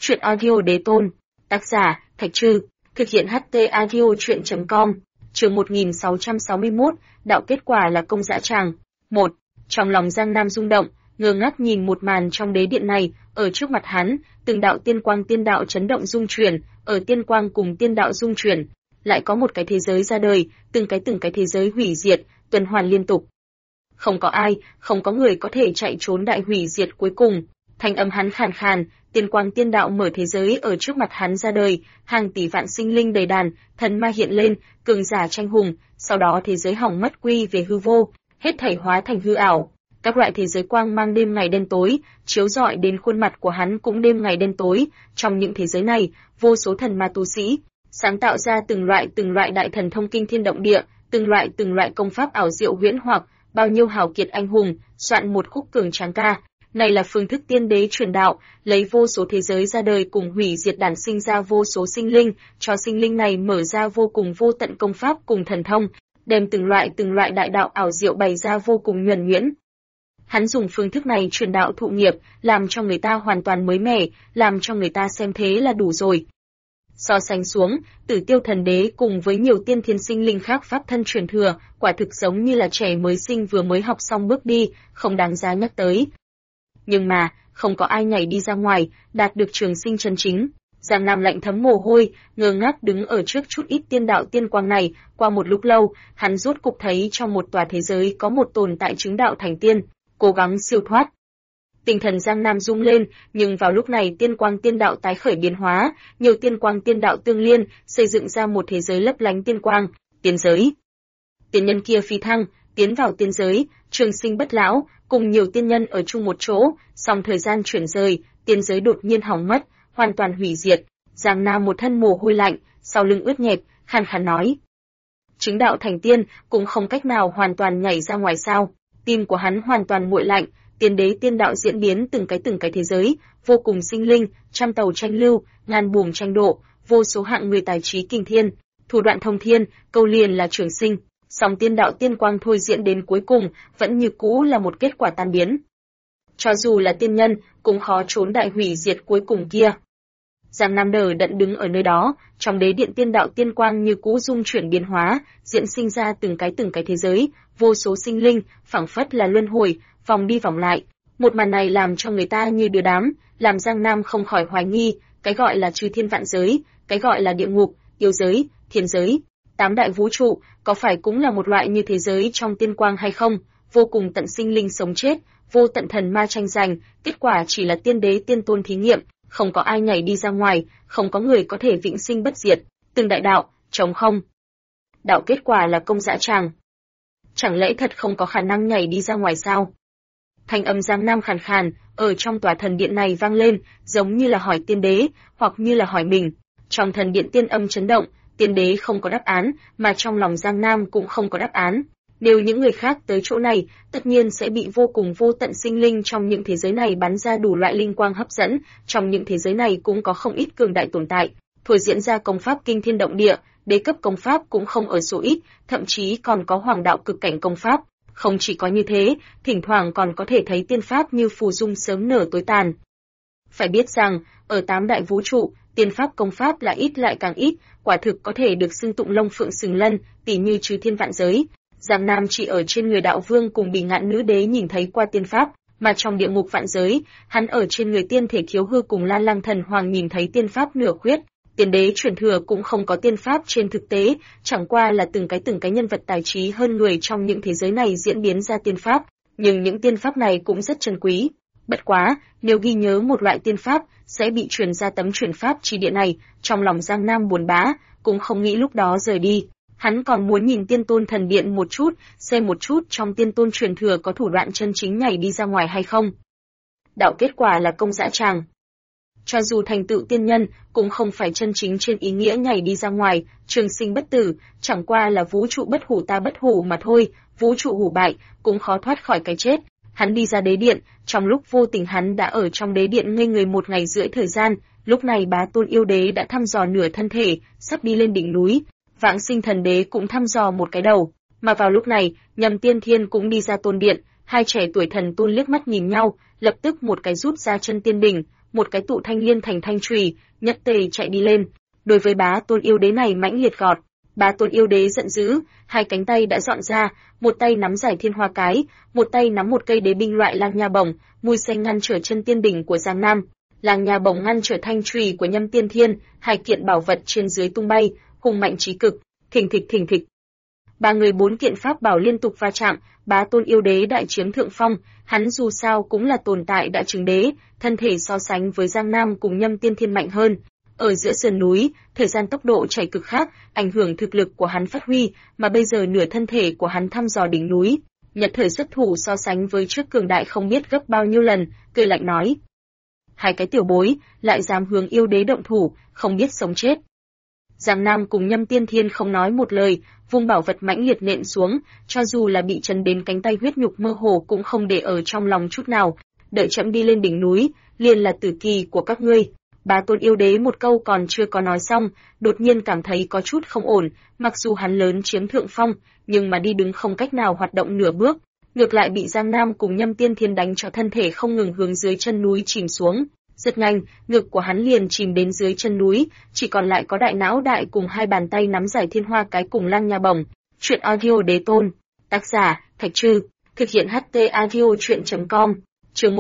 Chuyện audio đế tôn. Tác giả, Thạch Trư. Thực hiện HT audio chuyện.com. Chương 1661, đạo kết quả là công dã tràng. 1. Trong lòng Giang Nam rung động, ngơ ngác nhìn một màn trong đế điện này, ở trước mặt hắn, từng đạo tiên đạo chấn động rung chuyển, ở tiên quang cùng tiên đạo rung chuyển, lại có một cái thế giới ra đời, từng cái thế giới hủy diệt, tuần hoàn liên tục. Không có ai, không có người có thể chạy trốn đại hủy diệt cuối cùng. Thanh âm hắn khàn khàn, tiên quang tiên đạo mở thế giới ở trước mặt hắn ra đời, hàng tỷ vạn sinh linh đầy đàn, thần ma hiện lên, cường giả tranh hùng, sau đó thế giới hỏng mất quy về hư vô, hết thảy hóa thành hư ảo. Các loại thế giới quang mang đêm ngày đen tối, chiếu rọi đến khuôn mặt của hắn cũng đêm ngày đen tối. Trong những thế giới này, vô số thần ma tu sĩ sáng tạo ra từng loại đại thần thông kinh thiên động địa, từng loại công pháp ảo diệu huyễn hoặc, bao nhiêu hào kiệt anh hùng soạn một khúc cường tráng ca. Này là phương thức tiên đế truyền đạo, lấy vô số thế giới ra đời cùng hủy diệt đản sinh ra vô số sinh linh, cho sinh linh này mở ra vô cùng vô tận công pháp cùng thần thông, đem từng loại đại đạo ảo diệu bày ra vô cùng nhuần nhuyễn. Hắn dùng phương thức này truyền đạo thụ nghiệp, làm cho người ta hoàn toàn mới mẻ, làm cho người ta xem thế là đủ rồi. So sánh xuống, Tử Tiêu Thần Đế cùng với nhiều tiên thiên sinh linh khác pháp thân truyền thừa, quả thực giống như là trẻ mới sinh vừa mới học xong bước đi, không đáng giá nhắc tới. Nhưng mà, không có ai nhảy đi ra ngoài, đạt được trường sinh chân chính. Giang Nam lạnh thấm mồ hôi, ngơ ngác đứng ở trước chút ít tiên đạo tiên quang này, qua một lúc lâu, hắn rốt cục thấy trong một tòa thế giới có một tồn tại chứng đạo thành tiên, cố gắng siêu thoát. Tinh thần Giang Nam rung lên, nhưng vào lúc này tiên quang tiên đạo tái khởi biến hóa, nhiều tiên quang tiên đạo tương liên, xây dựng ra một thế giới lấp lánh tiên quang, tiên giới. Tiên nhân kia phi thăng, tiến vào tiên giới, trường sinh bất lão, cùng nhiều tiên nhân ở chung một chỗ, song thời gian chuyển rời, tiên giới đột nhiên hỏng mất, hoàn toàn hủy diệt. Giang Nam một thân mồ hôi lạnh, sau lưng ướt nhẹp, khàn khàn nói: chứng đạo thành tiên cũng không cách nào hoàn toàn nhảy ra ngoài sao? Tim của hắn hoàn toàn nguội lạnh. Tiên đế tiên đạo diễn biến từng cái thế giới, vô cùng sinh linh, trăm tàu tranh lưu, ngàn buồm tranh độ, vô số hạng người tài trí kinh thiên, thủ đoạn thông thiên, câu liền là trường sinh. Song tiên đạo tiên quang thôi diễn đến cuối cùng, vẫn như cũ là một kết quả tan biến. Cho dù là tiên nhân, cũng khó trốn đại hủy diệt cuối cùng kia. Giang Nam đờ đẫn đứng ở nơi đó, trong đế điện tiên đạo tiên quang như cũ dung chuyển biến hóa, diễn sinh ra từng cái thế giới, vô số sinh linh, phảng phất là luân hồi, vòng đi vòng lại. Một màn này làm cho người ta như đưa đám, làm Giang Nam không khỏi hoài nghi, cái gọi là chư thiên vạn giới, cái gọi là địa ngục, yêu giới, thiên giới, tám đại vũ trụ, có phải cũng là một loại như thế giới trong tiên quang hay không? Vô cùng tận sinh linh sống chết, vô tận thần ma tranh giành, kết quả chỉ là tiên đế tiên tôn thí nghiệm, không có ai nhảy đi ra ngoài, không có người có thể vĩnh sinh bất diệt, từng đại đạo, trống không. Đạo kết quả là công dã tràng. Chẳng lẽ thật không có khả năng nhảy đi ra ngoài sao? Thanh âm Giang Nam khàn khàn, ở trong tòa thần điện này vang lên, giống như là hỏi tiên đế, hoặc như là hỏi mình. Trong thần điện tiên âm chấn động, tiên đế không có đáp án, mà trong lòng Giang Nam cũng không có đáp án. Nếu những người khác tới chỗ này, tất nhiên sẽ bị vô cùng vô tận sinh linh trong những thế giới này bắn ra đủ loại linh quang hấp dẫn, trong những thế giới này cũng có không ít cường đại tồn tại, thôi diễn ra công pháp kinh thiên động địa, đế cấp công pháp cũng không ở số ít, thậm chí còn có hoàng đạo cực cảnh công pháp. Không chỉ có như thế, thỉnh thoảng còn có thể thấy tiên pháp như phù dung sớm nở tối tàn. Phải biết rằng, ở tám đại vũ trụ, tiên pháp công pháp là ít lại càng ít, quả thực có thể được xưng tụng long phượng sừng lân, tỉ như chư thiên vạn giới. Giang Nam chỉ ở trên người đạo vương cùng Bỉ Ngạn nữ đế nhìn thấy qua tiên pháp, mà trong địa ngục vạn giới, hắn ở trên người tiên thể khiếu hư cùng Lan Lăng thần hoàng nhìn thấy tiên pháp nửa khuyết. Tiên đế truyền thừa cũng không có tiên pháp trên thực tế, chẳng qua là từng cái nhân vật tài trí hơn người trong những thế giới này diễn biến ra tiên pháp, nhưng những tiên pháp này cũng rất chân quý. Bất quá, nếu ghi nhớ một loại tiên pháp sẽ bị truyền ra tấm truyền pháp chi địa này, trong lòng Giang Nam buồn bã, cũng không nghĩ lúc đó rời đi. Hắn còn muốn nhìn Tiên Tôn Thần Điện một chút, xem một chút trong Tiên Tôn truyền thừa có thủ đoạn chân chính nhảy đi ra ngoài hay không. Đạo kết quả là công dã tràng. Cho dù thành tựu tiên nhân, cũng không phải chân chính trên ý nghĩa nhảy đi ra ngoài, trường sinh bất tử, chẳng qua là vũ trụ bất hủ ta bất hủ mà thôi, vũ trụ hủ bại, cũng khó thoát khỏi cái chết. Hắn đi ra đế điện, trong lúc vô tình hắn đã ở trong đế điện ngây người 1 ngày rưỡi thời gian, lúc này Bá Tôn yêu đế đã thăm dò nửa thân thể, sắp đi lên đỉnh núi. Vãng Sinh Thần Đế cũng thăm dò một cái đầu, mà vào lúc này, Nhâm Tiên Thiên cũng đi ra tôn điện, hai trẻ tuổi thần tôn liếc mắt nhìn nhau, lập tức một cái rút ra chân tiên đỉnh, một cái tụ thanh liên thành thanh chùy, nhất tề chạy đi lên. Đối với Bá Tôn Yêu Đế này mãnh liệt gọt, Bá Tôn Yêu Đế giận dữ, hai cánh tay đã dọn ra, một tay nắm giải thiên hoa cái, một tay nắm một cây đế binh loại lang nha bổng, mùi xanh ngăn trở chân tiên đỉnh của Giang Nam, lang nha bổng ngăn trở thanh chùy của Nhâm Tiên Thiên, hai kiện bảo vật trên dưới tung bay, hùng mạnh chí cực, thình thịch. Ba người bốn kiện pháp bảo liên tục va chạm, Bá Tôn Yêu Đế đại chiếm thượng phong, hắn dù sao cũng là tồn tại đã chứng đế, thân thể so sánh với Giang Nam cùng Nhâm Tiên Thiên mạnh hơn. Ở giữa sườn núi, thời gian tốc độ chạy cực khác, ảnh hưởng thực lực của hắn phát huy, mà bây giờ nửa thân thể của hắn thăm dò đỉnh núi, Nhật thời xuất thủ so sánh với trước cường đại không biết gấp bao nhiêu lần, cười lạnh nói: hai cái tiểu bối, lại dám hướng yêu đế động thủ, không biết sống chết. Giang Nam cùng Nhâm Tiên Thiên không nói một lời, vung bảo vật mãnh liệt nện xuống, cho dù là bị chấn đến cánh tay huyết nhục mơ hồ cũng không để ở trong lòng chút nào. Đợi chậm đi lên đỉnh núi, liền là tử kỳ của các ngươi. Bá Tôn Yêu Đế một câu còn chưa có nói xong, đột nhiên cảm thấy có chút không ổn, mặc dù hắn lớn chiếm thượng phong, nhưng mà đi đứng không cách nào hoạt động nửa bước, ngược lại bị Giang Nam cùng Nhâm Tiên Thiên đánh cho thân thể không ngừng hướng dưới chân núi chìm xuống. Rất nhanh, ngực của hắn liền chìm đến dưới chân núi, chỉ còn lại có đại não đại cùng hai bàn tay nắm giải thiên hoa cái cùng lang nha bổng. Chuyện audio đế tôn. Tác giả, Thạch Trư. Thực hiện HT audio chuyện.com. Chương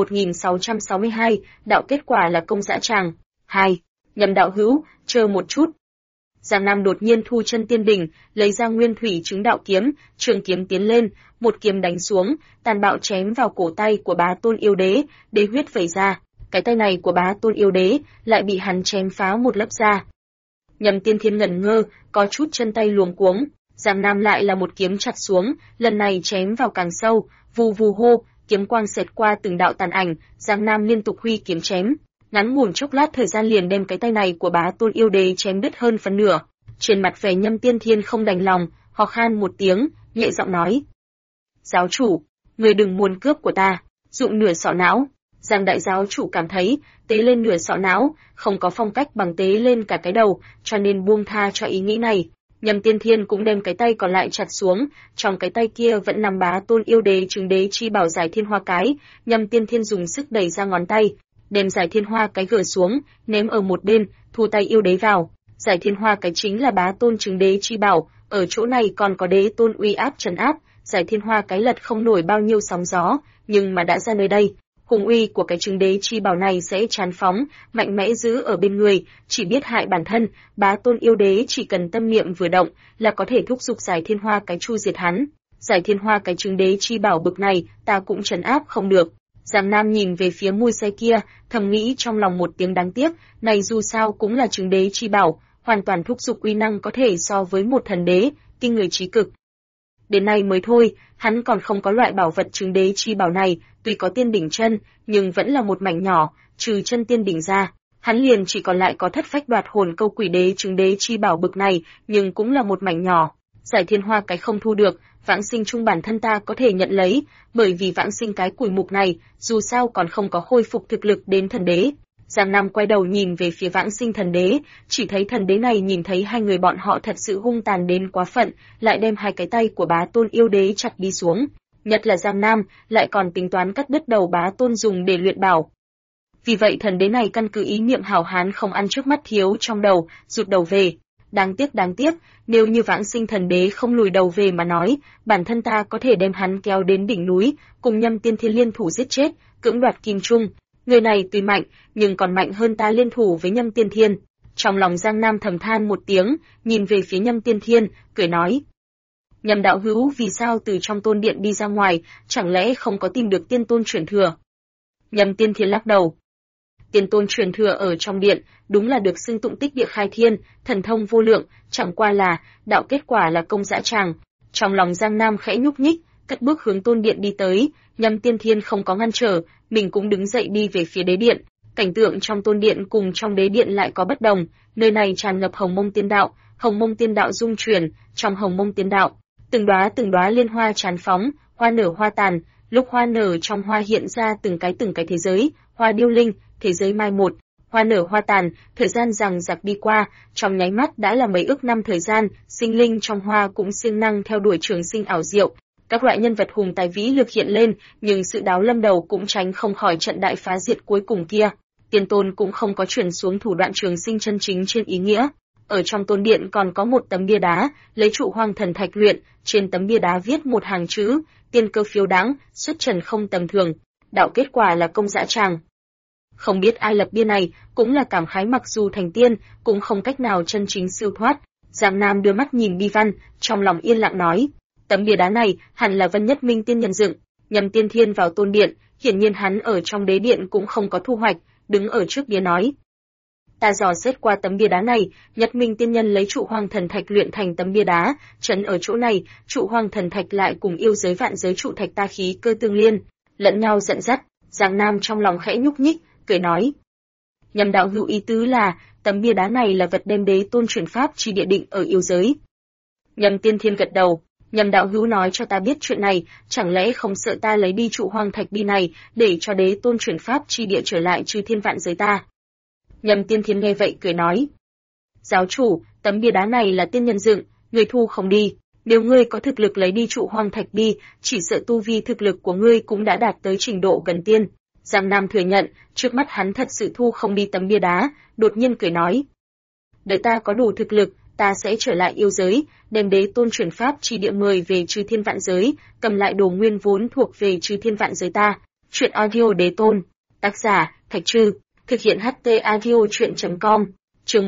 1662, đạo kết quả là công dã tràng. 2. Nhâm đạo hữu, chờ một chút. Giang Nam đột nhiên thu chân tiên đỉnh, lấy ra nguyên thủy chứng đạo kiếm, trường kiếm tiến lên, một kiếm đánh xuống, tàn bạo chém vào cổ tay của Bá Tôn Yêu Đế, đế huyết vẩy ra. Cái tay này của Bá Tôn Yêu Đế lại bị hắn chém phá một lớp da. Nhâm Tiên Thiên ngẩn ngơ, có chút chân tay luống cuống. Giang Nam lại là một kiếm chặt xuống, lần này chém vào càng sâu, vù vù hô, kiếm quang xẹt qua từng đạo tàn ảnh. Giang Nam liên tục huy kiếm chém, ngắn ngủn chốc lát thời gian liền đem cái tay này của Bá Tôn Yêu Đế chém đứt hơn phân nửa. Trên mặt vẻ Nhâm Tiên Thiên không đành lòng, ho khan một tiếng, nhẹ giọng nói: giáo chủ, người đừng muốn cướp của ta, dụng nửa sọ não. Giang đại giáo chủ cảm thấy, tế lên nửa sọ não, không có phong cách bằng tế lên cả cái đầu, cho nên buông tha cho ý nghĩ này. Nhâm Tiên Thiên cũng đem cái tay còn lại chặt xuống, trong cái tay kia vẫn nằm Bá Tôn Yêu Đế chứng đế chi bảo giải thiên hoa cái. Nhâm Tiên Thiên dùng sức đẩy ra ngón tay, đem giải thiên hoa cái gỡ xuống, ném ở một bên, thu tay yêu đế vào. Giải thiên hoa cái chính là Bá Tôn chứng đế chi bảo, ở chỗ này còn có đế tôn uy áp trấn áp. Giải thiên hoa cái lật không nổi bao nhiêu sóng gió, nhưng mà đã ra nơi đây, hùng uy của cái chứng đế chi bảo này sẽ tràn phóng, mạnh mẽ giữ ở bên người, chỉ biết hại bản thân. Bá Tôn Yêu Đế chỉ cần tâm niệm vừa động là có thể thúc giục giải thiên hoa cái chu diệt hắn. Giải thiên hoa cái chứng đế chi bảo bực này, ta cũng trấn áp không được. Giang Nam nhìn về phía mui xe kia, thầm nghĩ trong lòng một tiếng đáng tiếc, này dù sao cũng là chứng đế chi bảo, hoàn toàn thúc giục uy năng có thể so với một thần đế, kinh người trí cực. Đến nay mới thôi, hắn còn không có loại bảo vật chứng đế chi bảo này, tuy có tiên đỉnh chân, nhưng vẫn là một mảnh nhỏ, trừ chân tiên đỉnh ra, hắn liền chỉ còn lại có thất phách đoạt hồn câu quỷ đế chứng đế chi bảo bực này, nhưng cũng là một mảnh nhỏ. Giải thiên hoa cái không thu được, vãng sinh chung bản thân ta có thể nhận lấy, bởi vì vãng sinh cái củi mục này, dù sao còn không có khôi phục thực lực đến thần đế. Giang Nam quay đầu nhìn về phía vãng sinh thần đế, chỉ thấy thần đế này nhìn thấy hai người bọn họ thật sự hung tàn đến quá phận, lại đem hai cái tay của Bá Tôn Yêu Đế chặt đi xuống. Nhất là Giang Nam, lại còn tính toán cắt đứt đầu Bá Tôn dùng để luyện bảo. Vì vậy thần đế này căn cứ ý niệm hảo hán không ăn trước mắt thiếu trong đầu, rụt đầu về. Đáng tiếc, nếu như vãng sinh thần đế không lùi đầu về mà nói, bản thân ta có thể đem hắn kéo đến đỉnh núi, cùng Nhâm Tiên Thiên liên thủ giết chết, cưỡng đoạt kim trung. Người này tuy mạnh, nhưng còn mạnh hơn ta liên thủ với Nhâm Tiên Thiên. Trong lòng Giang Nam thầm than một tiếng, nhìn về phía Nhâm Tiên Thiên, cười nói: Nhâm đạo hữu vì sao từ trong tôn điện đi ra ngoài, chẳng lẽ không có tìm được tiên tôn truyền thừa? Nhâm Tiên Thiên lắc đầu. Tiên tôn truyền thừa ở trong điện, đúng là được xưng tụng tích địa khai thiên, thần thông vô lượng, chẳng qua là, đạo kết quả là công dã tràng. Trong lòng Giang Nam khẽ nhúc nhích, cất bước hướng tôn điện đi tới, Nhâm Tiên Thiên không có ngăn trở, mình cũng đứng dậy đi về phía đế điện. Cảnh tượng trong tôn điện cùng trong đế điện lại có bất đồng, nơi này tràn ngập hồng mông tiên đạo dung chuyển, trong hồng mông tiên đạo, từng đóa liên hoa tràn phóng, hoa nở hoa tàn, lúc hoa nở trong hoa hiện ra từng cái thế giới, hoa điêu linh, thế giới mai một, hoa nở hoa tàn, thời gian dằng dặc đi qua, trong nháy mắt đã là mấy ức năm thời gian, sinh linh trong hoa cũng siêng năng theo đuổi trường sinh ảo diệu. Các loại nhân vật hùng tài vĩ lược hiện lên, nhưng sự đáo lâm đầu cũng tránh không khỏi trận đại phá diệt cuối cùng kia. Tiên tôn cũng không có chuyển xuống thủ đoạn trường sinh chân chính trên ý nghĩa. Ở trong tôn điện còn có một tấm bia đá, lấy trụ hoang thần thạch luyện, trên tấm bia đá viết một hàng chữ, tiên cơ phiếu đáng, xuất trần không tầm thường. Đạo kết quả là công dã tràng. Không biết ai lập bia này, cũng là cảm khái mặc dù thành tiên, cũng không cách nào chân chính siêu thoát. Giang Nam đưa mắt nhìn bi văn, trong lòng yên lặng nói, tấm bia đá này hẳn là Vân Nhất Minh tiên nhân dựng. Nhằm Tiên Thiên vào tôn điện, hiển nhiên hắn ở trong đế điện cũng không có thu hoạch, đứng ở trước bia nói. Ta dò xét qua tấm bia đá này, Nhất Minh tiên nhân lấy trụ hoang thần thạch luyện thành tấm bia đá, trấn ở chỗ này, trụ hoang thần thạch lại cùng yêu giới vạn giới trụ thạch ta khí cơ tương liên, lẫn nhau dẫn dắt. Giang Nam trong lòng khẽ nhúc nhích, cười nói. Nhằm đạo hữu ý tứ là, tấm bia đá này là vật đem đế tôn chuyển pháp chi địa định ở yêu giới. Nhằm Tiên Thiên gật đầu. Nhằm đạo hữu nói cho ta biết chuyện này, chẳng lẽ không sợ ta lấy đi trụ hoang thạch bi này, để cho đế tôn chuyển pháp chi địa trở lại chư thiên vạn giới ta. Nhằm Tiên Thiên nghe vậy cười nói. Giáo chủ, tấm bia đá này là tiên nhân dựng, người thu không đi. Nếu ngươi có thực lực lấy đi trụ hoang thạch bi, chỉ sợ tu vi thực lực của ngươi cũng đã đạt tới trình độ gần tiên. Giang Nam thừa nhận, trước mắt hắn thật sự thu không đi tấm bia đá, đột nhiên cười nói. Đợi ta có đủ thực lực, ta sẽ trở lại yêu giới, đem đế tôn chuyển pháp chi địa mời về chư thiên vạn giới, cầm lại đồ nguyên vốn thuộc về chư thiên vạn giới ta. Chuyện audio đế tôn. Tác giả, Thạch Trư. Thực hiện HT audio chuyện.com. Chương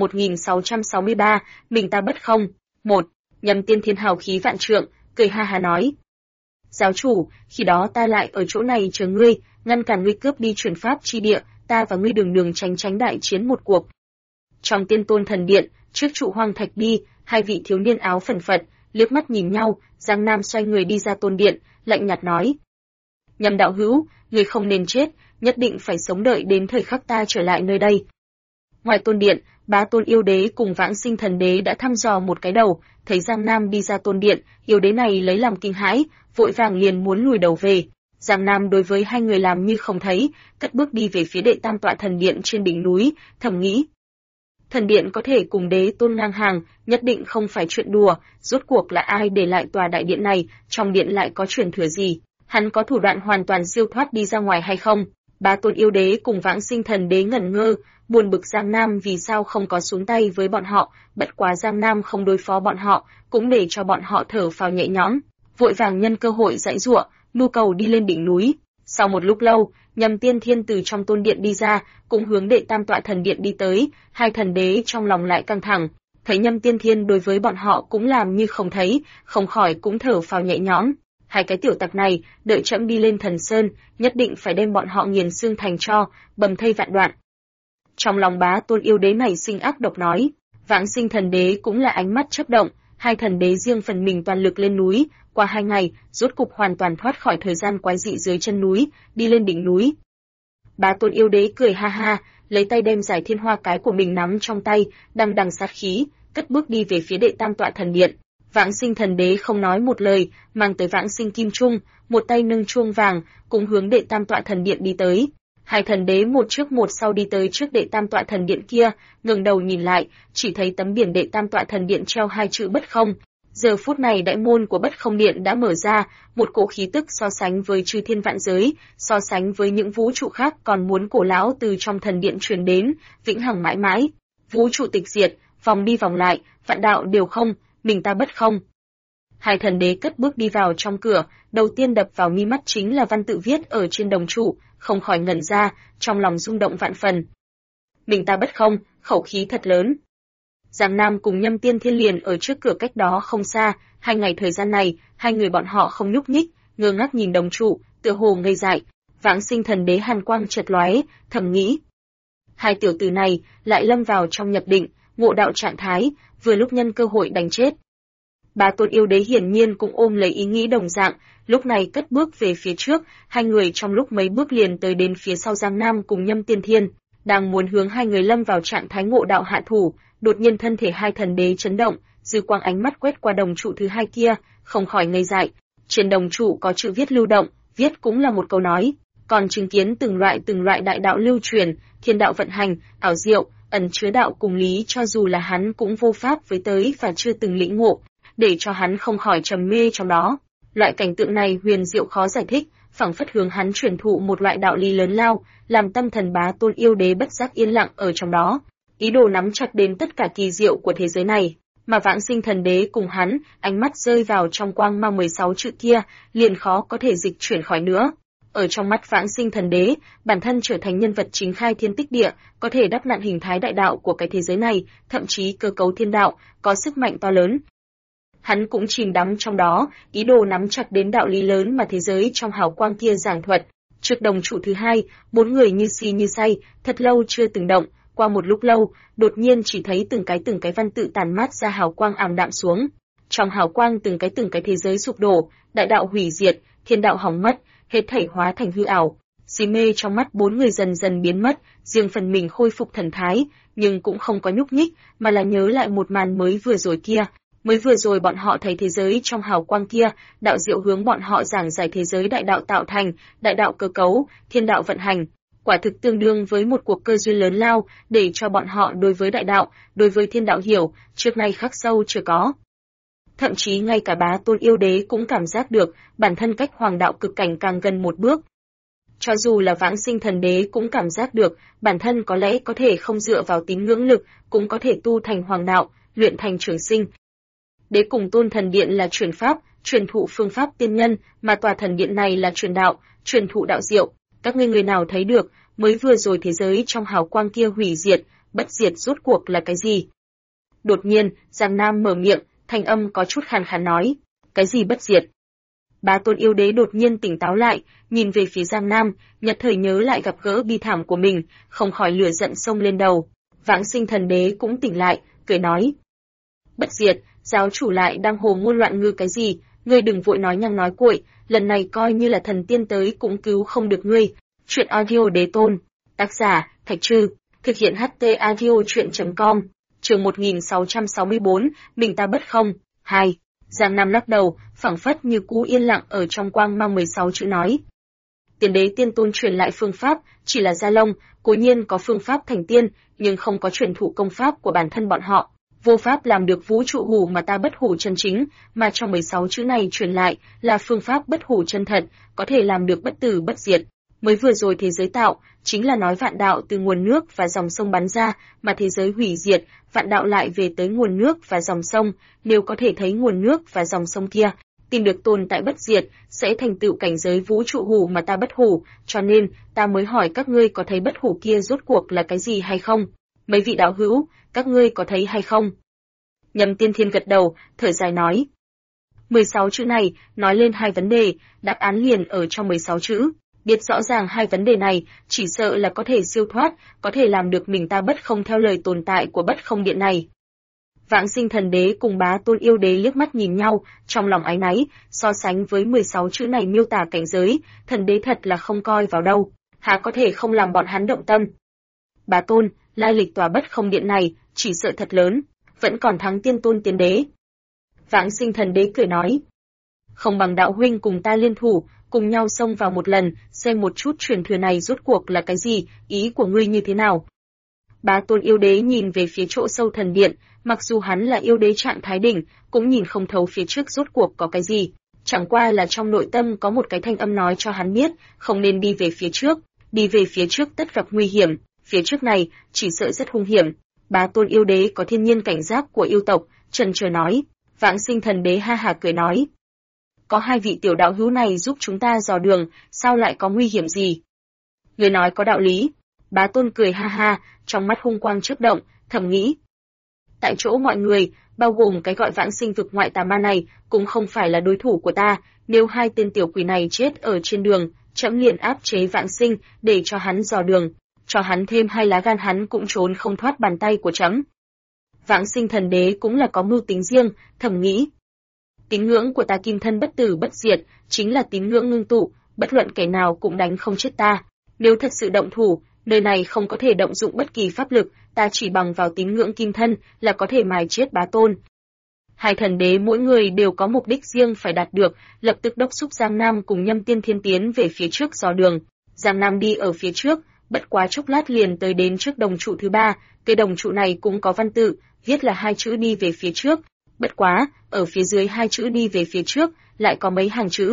1663, mình ta bất không. 1. Nhằm Tiên Thiên hào khí vạn trượng, cười ha ha nói. Giáo chủ, khi đó ta lại ở chỗ này chờ ngươi, ngăn cản ngươi cướp đi chuyển pháp chi địa, ta và ngươi đường tránh đại chiến một cuộc. Trong Tiên Tôn thần điện, trước trụ hoang thạch bi, hai vị thiếu niên áo phần phật liếc mắt nhìn nhau, Giang Nam xoay người đi ra tôn điện, lạnh nhạt nói: Nhằm đạo hữu, người không nên chết, nhất định phải sống đợi đến thời khắc ta trở lại nơi đây. Ngoài tôn điện, Bá Tôn yêu đế cùng Vãng Sinh thần đế đã thăm dò một cái đầu, thấy Giang Nam đi ra tôn điện, yêu đế này lấy làm kinh hãi, vội vàng liền muốn lùi đầu về. Giang Nam đối với hai người làm như không thấy, cất bước đi về phía đệ tam tọa thần điện trên đỉnh núi, thầm nghĩ: thần điện có thể cùng đế tôn ngang hàng, nhất định không phải chuyện đùa, rốt cuộc là ai để lại tòa đại điện này, trong điện lại có truyền thừa gì, hắn có thủ đoạn hoàn toàn siêu thoát đi ra ngoài hay không? Bá Tôn yêu đế cùng Vãng Sinh thần đế ngẩn ngơ, buồn bực Giang Nam vì sao không có xuống tay với bọn họ, bất quá Giang Nam không đối phó bọn họ, cũng để cho bọn họ thở phào nhẹ nhõm, vội vàng nhân cơ hội giãy giụa, nhu cầu đi lên đỉnh núi. Sau một lúc lâu, Nhằm Tiên Thiên từ trong tôn điện đi ra, cũng hướng đệ tam tọa thần điện đi tới, hai thần đế trong lòng lại căng thẳng, thấy Nhằm Tiên Thiên đối với bọn họ cũng làm như không thấy, không khỏi cũng thở phào nhẹ nhõm. Hai cái tiểu tặc này, đợi trẫm đi lên thần sơn, nhất định phải đem bọn họ nghiền xương thành tro, bầm thây vạn đoạn. Trong lòng Bá Tôn yêu đế này sinh ác độc nói, Vãng Sinh thần đế cũng là ánh mắt chớp động, hai thần đế riêng phần mình toàn lực lên núi, qua 2 ngày, rốt cục hoàn toàn thoát khỏi thời gian quái dị dưới chân núi, đi lên đỉnh núi. Bá Tôn yêu đế cười ha ha, lấy tay đem giải thiên hoa cái của mình nắm trong tay, đằng đằng sát khí, cất bước đi về phía đệ tam tọa thần điện. Vãng Sinh thần đế không nói một lời, mang tới Vãng Sinh kim trung, một tay nâng chuông vàng, cùng hướng đệ tam tọa thần điện đi tới. Hai thần đế một trước một sau đi tới trước đệ tam tọa thần điện kia, ngẩng đầu nhìn lại, chỉ thấy tấm biển đệ tam tọa thần điện treo 2 chữ bất không. Giờ phút này đại môn của bất không điện đã mở ra, một cỗ khí tức so sánh với chư thiên vạn giới, so sánh với những vũ trụ khác còn muốn cổ lão từ trong thần điện truyền đến, vĩnh hằng mãi mãi. Vũ trụ tịch diệt, vòng đi vòng lại, vạn đạo đều không, mình ta bất không. Hai thần đế cất bước đi vào trong cửa, đầu tiên đập vào mi mắt chính là văn tự viết ở trên đồng trụ, không khỏi ngẩn ra, trong lòng rung động vạn phần. Mình ta bất không, khẩu khí thật lớn. Giang Nam cùng Nhâm Tiên Thiên liền ở trước cửa cách đó không xa, 2 ngày thời gian này, hai người bọn họ không nhúc nhích, ngơ ngác nhìn đồng trụ, tựa hồ ngây dại. Vãng Sinh thần đế hàn quang chợt lóe, thầm nghĩ: hai tiểu tử này lại lâm vào trong nhập định, ngộ đạo trạng thái, vừa lúc nhân cơ hội đánh chết. Bá Tôn yêu đế hiển nhiên cũng ôm lấy ý nghĩ đồng dạng, lúc này cất bước về phía trước, hai người trong lúc mấy bước liền tới đến phía sau Giang Nam cùng Nhâm Tiên Thiên, đang muốn hướng hai người lâm vào trạng thái ngộ đạo hạ thủ, đột nhiên thân thể hai thần đế chấn động, dư quang ánh mắt quét qua đồng trụ thứ hai kia, không khỏi ngây dại. Trên đồng trụ có chữ viết lưu động, viết cũng là một câu nói, còn chứng kiến từng loại đại đạo lưu truyền, thiên đạo vận hành, ảo diệu, ẩn chứa đạo cùng lý, cho dù là hắn cũng vô pháp với tới và chưa từng lĩnh ngộ, để cho hắn không khỏi trầm mê trong đó. Loại cảnh tượng này huyền diệu khó giải thích, phảng phất hướng hắn truyền thụ một loại đạo lý lớn lao, làm tâm thần Bá Tôn Yêu Đế bất giác yên lặng ở trong đó, ý đồ nắm chặt đến tất cả kỳ diệu của thế giới này. Mà Vãng Sinh Thần Đế cùng hắn, ánh mắt rơi vào trong quang mang 16 chữ kia, liền khó có thể dịch chuyển khỏi nữa. Ở trong mắt Vãng Sinh Thần Đế, bản thân trở thành nhân vật chính khai thiên tích địa, có thể đắp nặn hình thái đại đạo của cái thế giới này, thậm chí cơ cấu thiên đạo, có sức mạnh to lớn. Hắn cũng chìm đắm trong đó, ý đồ nắm chặt đến đạo lý lớn mà thế giới trong hào quang kia giảng thuật. Trước đồng trụ thứ hai, bốn người như si như say, thật lâu chưa từng động. Qua một lúc lâu, đột nhiên chỉ thấy từng cái văn tự tàn mát ra hào quang ảm đạm xuống. Trong hào quang từng cái thế giới sụp đổ, đại đạo hủy diệt, thiên đạo hỏng mất, hết thảy hóa thành hư ảo. Si mê trong mắt bốn người dần dần biến mất, riêng phần mình khôi phục thần thái, nhưng cũng không có nhúc nhích, mà là nhớ lại một màn mới vừa rồi kia. Mới vừa rồi bọn họ thấy thế giới trong hào quang kia, đạo diệu hướng bọn họ giảng giải thế giới đại đạo tạo thành, đại đạo cơ cấu, thiên đạo vận hành. Quả thực tương đương với một cuộc cơ duyên lớn lao, để cho bọn họ đối với đại đạo, đối với thiên đạo hiểu, trước nay khắc sâu chưa có. Thậm chí ngay cả Bá Tôn Yêu Đế cũng cảm giác được, bản thân cách hoàng đạo cực cảnh càng gần một bước. Cho dù là Vãng Sinh Thần Đế cũng cảm giác được, bản thân có lẽ có thể không dựa vào tín ngưỡng lực, cũng có thể tu thành hoàng đạo, luyện thành trường sinh. Đế cùng Tôn Thần Điện là truyền pháp, truyền thụ phương pháp tiên nhân, mà tòa thần điện này là truyền đạo, truyền thụ đạo diệu. Các ngươi người nào thấy được, mới vừa rồi thế giới trong hào quang kia hủy diệt, bất diệt rốt cuộc là cái gì? Đột nhiên, Giang Nam mở miệng, thanh âm có chút khàn khàn nói, cái gì bất diệt? Bá Tôn Yêu Đế đột nhiên tỉnh táo lại, nhìn về phía Giang Nam, nhất thời nhớ lại gặp gỡ bi thảm của mình, không khỏi lửa giận xông lên đầu. Vãng Sinh Thần Đế cũng tỉnh lại, cười nói, bất diệt, giáo chủ lại đang hồ ngôn loạn ngữ cái gì, ngươi đừng vội nói nhăng nói cuội, lần này coi như là thần tiên tới cũng cứu không được ngươi. Truyện audio Đế Tôn, tác giả Thạch Trư, thực hiện HT audio truyện.com, chương 1664, mình ta bất không. 2. Giang Nam lắc đầu, phảng phất như cũ yên lặng ở trong quang mang 16 chữ nói. Tiền Đế Tiên Tôn truyền lại phương pháp, chỉ là Gia Long, cố nhiên có phương pháp thành tiên, nhưng không có truyền thụ công pháp của bản thân bọn họ. Vô pháp làm được vũ trụ hủ mà ta bất hủ chân chính, mà trong 16 chữ này truyền lại là phương pháp bất hủ chân thật, có thể làm được bất tử bất diệt. Mới vừa rồi thế giới tạo, chính là nói vạn đạo từ nguồn nước và dòng sông bắn ra, mà thế giới hủy diệt, vạn đạo lại về tới nguồn nước và dòng sông, nếu có thể thấy nguồn nước và dòng sông kia, tìm được tồn tại bất diệt, sẽ thành tựu cảnh giới vũ trụ hủ mà ta bất hủ, cho nên, ta mới hỏi các ngươi có thấy bất hủ kia rốt cuộc là cái gì hay không? Mấy vị đạo hữu, các ngươi có thấy hay không? Nhâm Tiên Thiên gật đầu, thở dài nói. 16 chữ này, nói lên hai vấn đề, đáp án liền ở trong 16 chữ. Biết rõ ràng hai vấn đề này, chỉ sợ là có thể siêu thoát, có thể làm được mình ta bất không theo lời tồn tại của bất không điện này. Vãng Sinh Thần Đế cùng Bá Tôn Yêu Đế liếc mắt nhìn nhau, trong lòng áy náy, so sánh với 16 chữ này miêu tả cảnh giới, thần đế thật là không coi vào đâu, há có thể không làm bọn hắn động tâm. Bá Tôn, lai lịch tòa bất không điện này, chỉ sợ thật lớn, vẫn còn thắng Tiên Tôn Tiên Đế. Vãng Sinh Thần Đế cười nói, không bằng đạo huynh cùng ta liên thủ, cùng nhau xông vào một lần, xem một chút truyền thừa này rốt cuộc là cái gì, ý của ngươi như thế nào. Bá Tôn Yêu Đế nhìn về phía chỗ sâu thần điện, mặc dù hắn là yêu đế trạng thái đỉnh, cũng nhìn không thấu phía trước rốt cuộc có cái gì. Chẳng qua là trong nội tâm có một cái thanh âm nói cho hắn biết, không nên đi về phía trước, đi về phía trước tất gặp nguy hiểm, phía trước này chỉ sợ rất hung hiểm. Bá Tôn Yêu Đế có thiên nhiên cảnh giác của yêu tộc, chần chờ nói. Vãng Sinh Thần Đế ha hả cười nói, có hai vị tiểu đạo hữu này giúp chúng ta dò đường, sao lại có nguy hiểm gì? Người nói có đạo lý. Bá Tôn cười ha ha, trong mắt hung quang chớp động, thầm nghĩ. Tại chỗ mọi người, bao gồm cái gọi Vãng Sinh vực ngoại tà ma này, cũng không phải là đối thủ của ta, nếu hai tên tiểu quỷ này chết ở trên đường, trẫm liền áp chế Vãng Sinh, để cho hắn dò đường, cho hắn thêm hai lá gan hắn cũng trốn không thoát bàn tay của trẫm. Vãng Sinh Thần Đế cũng là có mưu tính riêng, thầm nghĩ. Tín ngưỡng của ta kim thân bất tử bất diệt, chính là tín ngưỡng ngưng tụ, bất luận kẻ nào cũng đánh không chết ta. Nếu thật sự động thủ, nơi này không có thể động dụng bất kỳ pháp lực, ta chỉ bằng vào tín ngưỡng kim thân là có thể mài chết Bá Tôn. Hai thần đế mỗi người đều có mục đích riêng phải đạt được, lập tức đốc thúc Giang Nam cùng Nhâm Tiên Thiên tiến về phía trước dò đường. Giang Nam đi ở phía trước, bất quá chốc lát liền tới đến trước đồng trụ thứ ba, cái đồng trụ này cũng có văn tự, viết là hai chữ đi về phía trước. Bất quá, ở phía dưới hai chữ đi về phía trước, lại có mấy hàng chữ.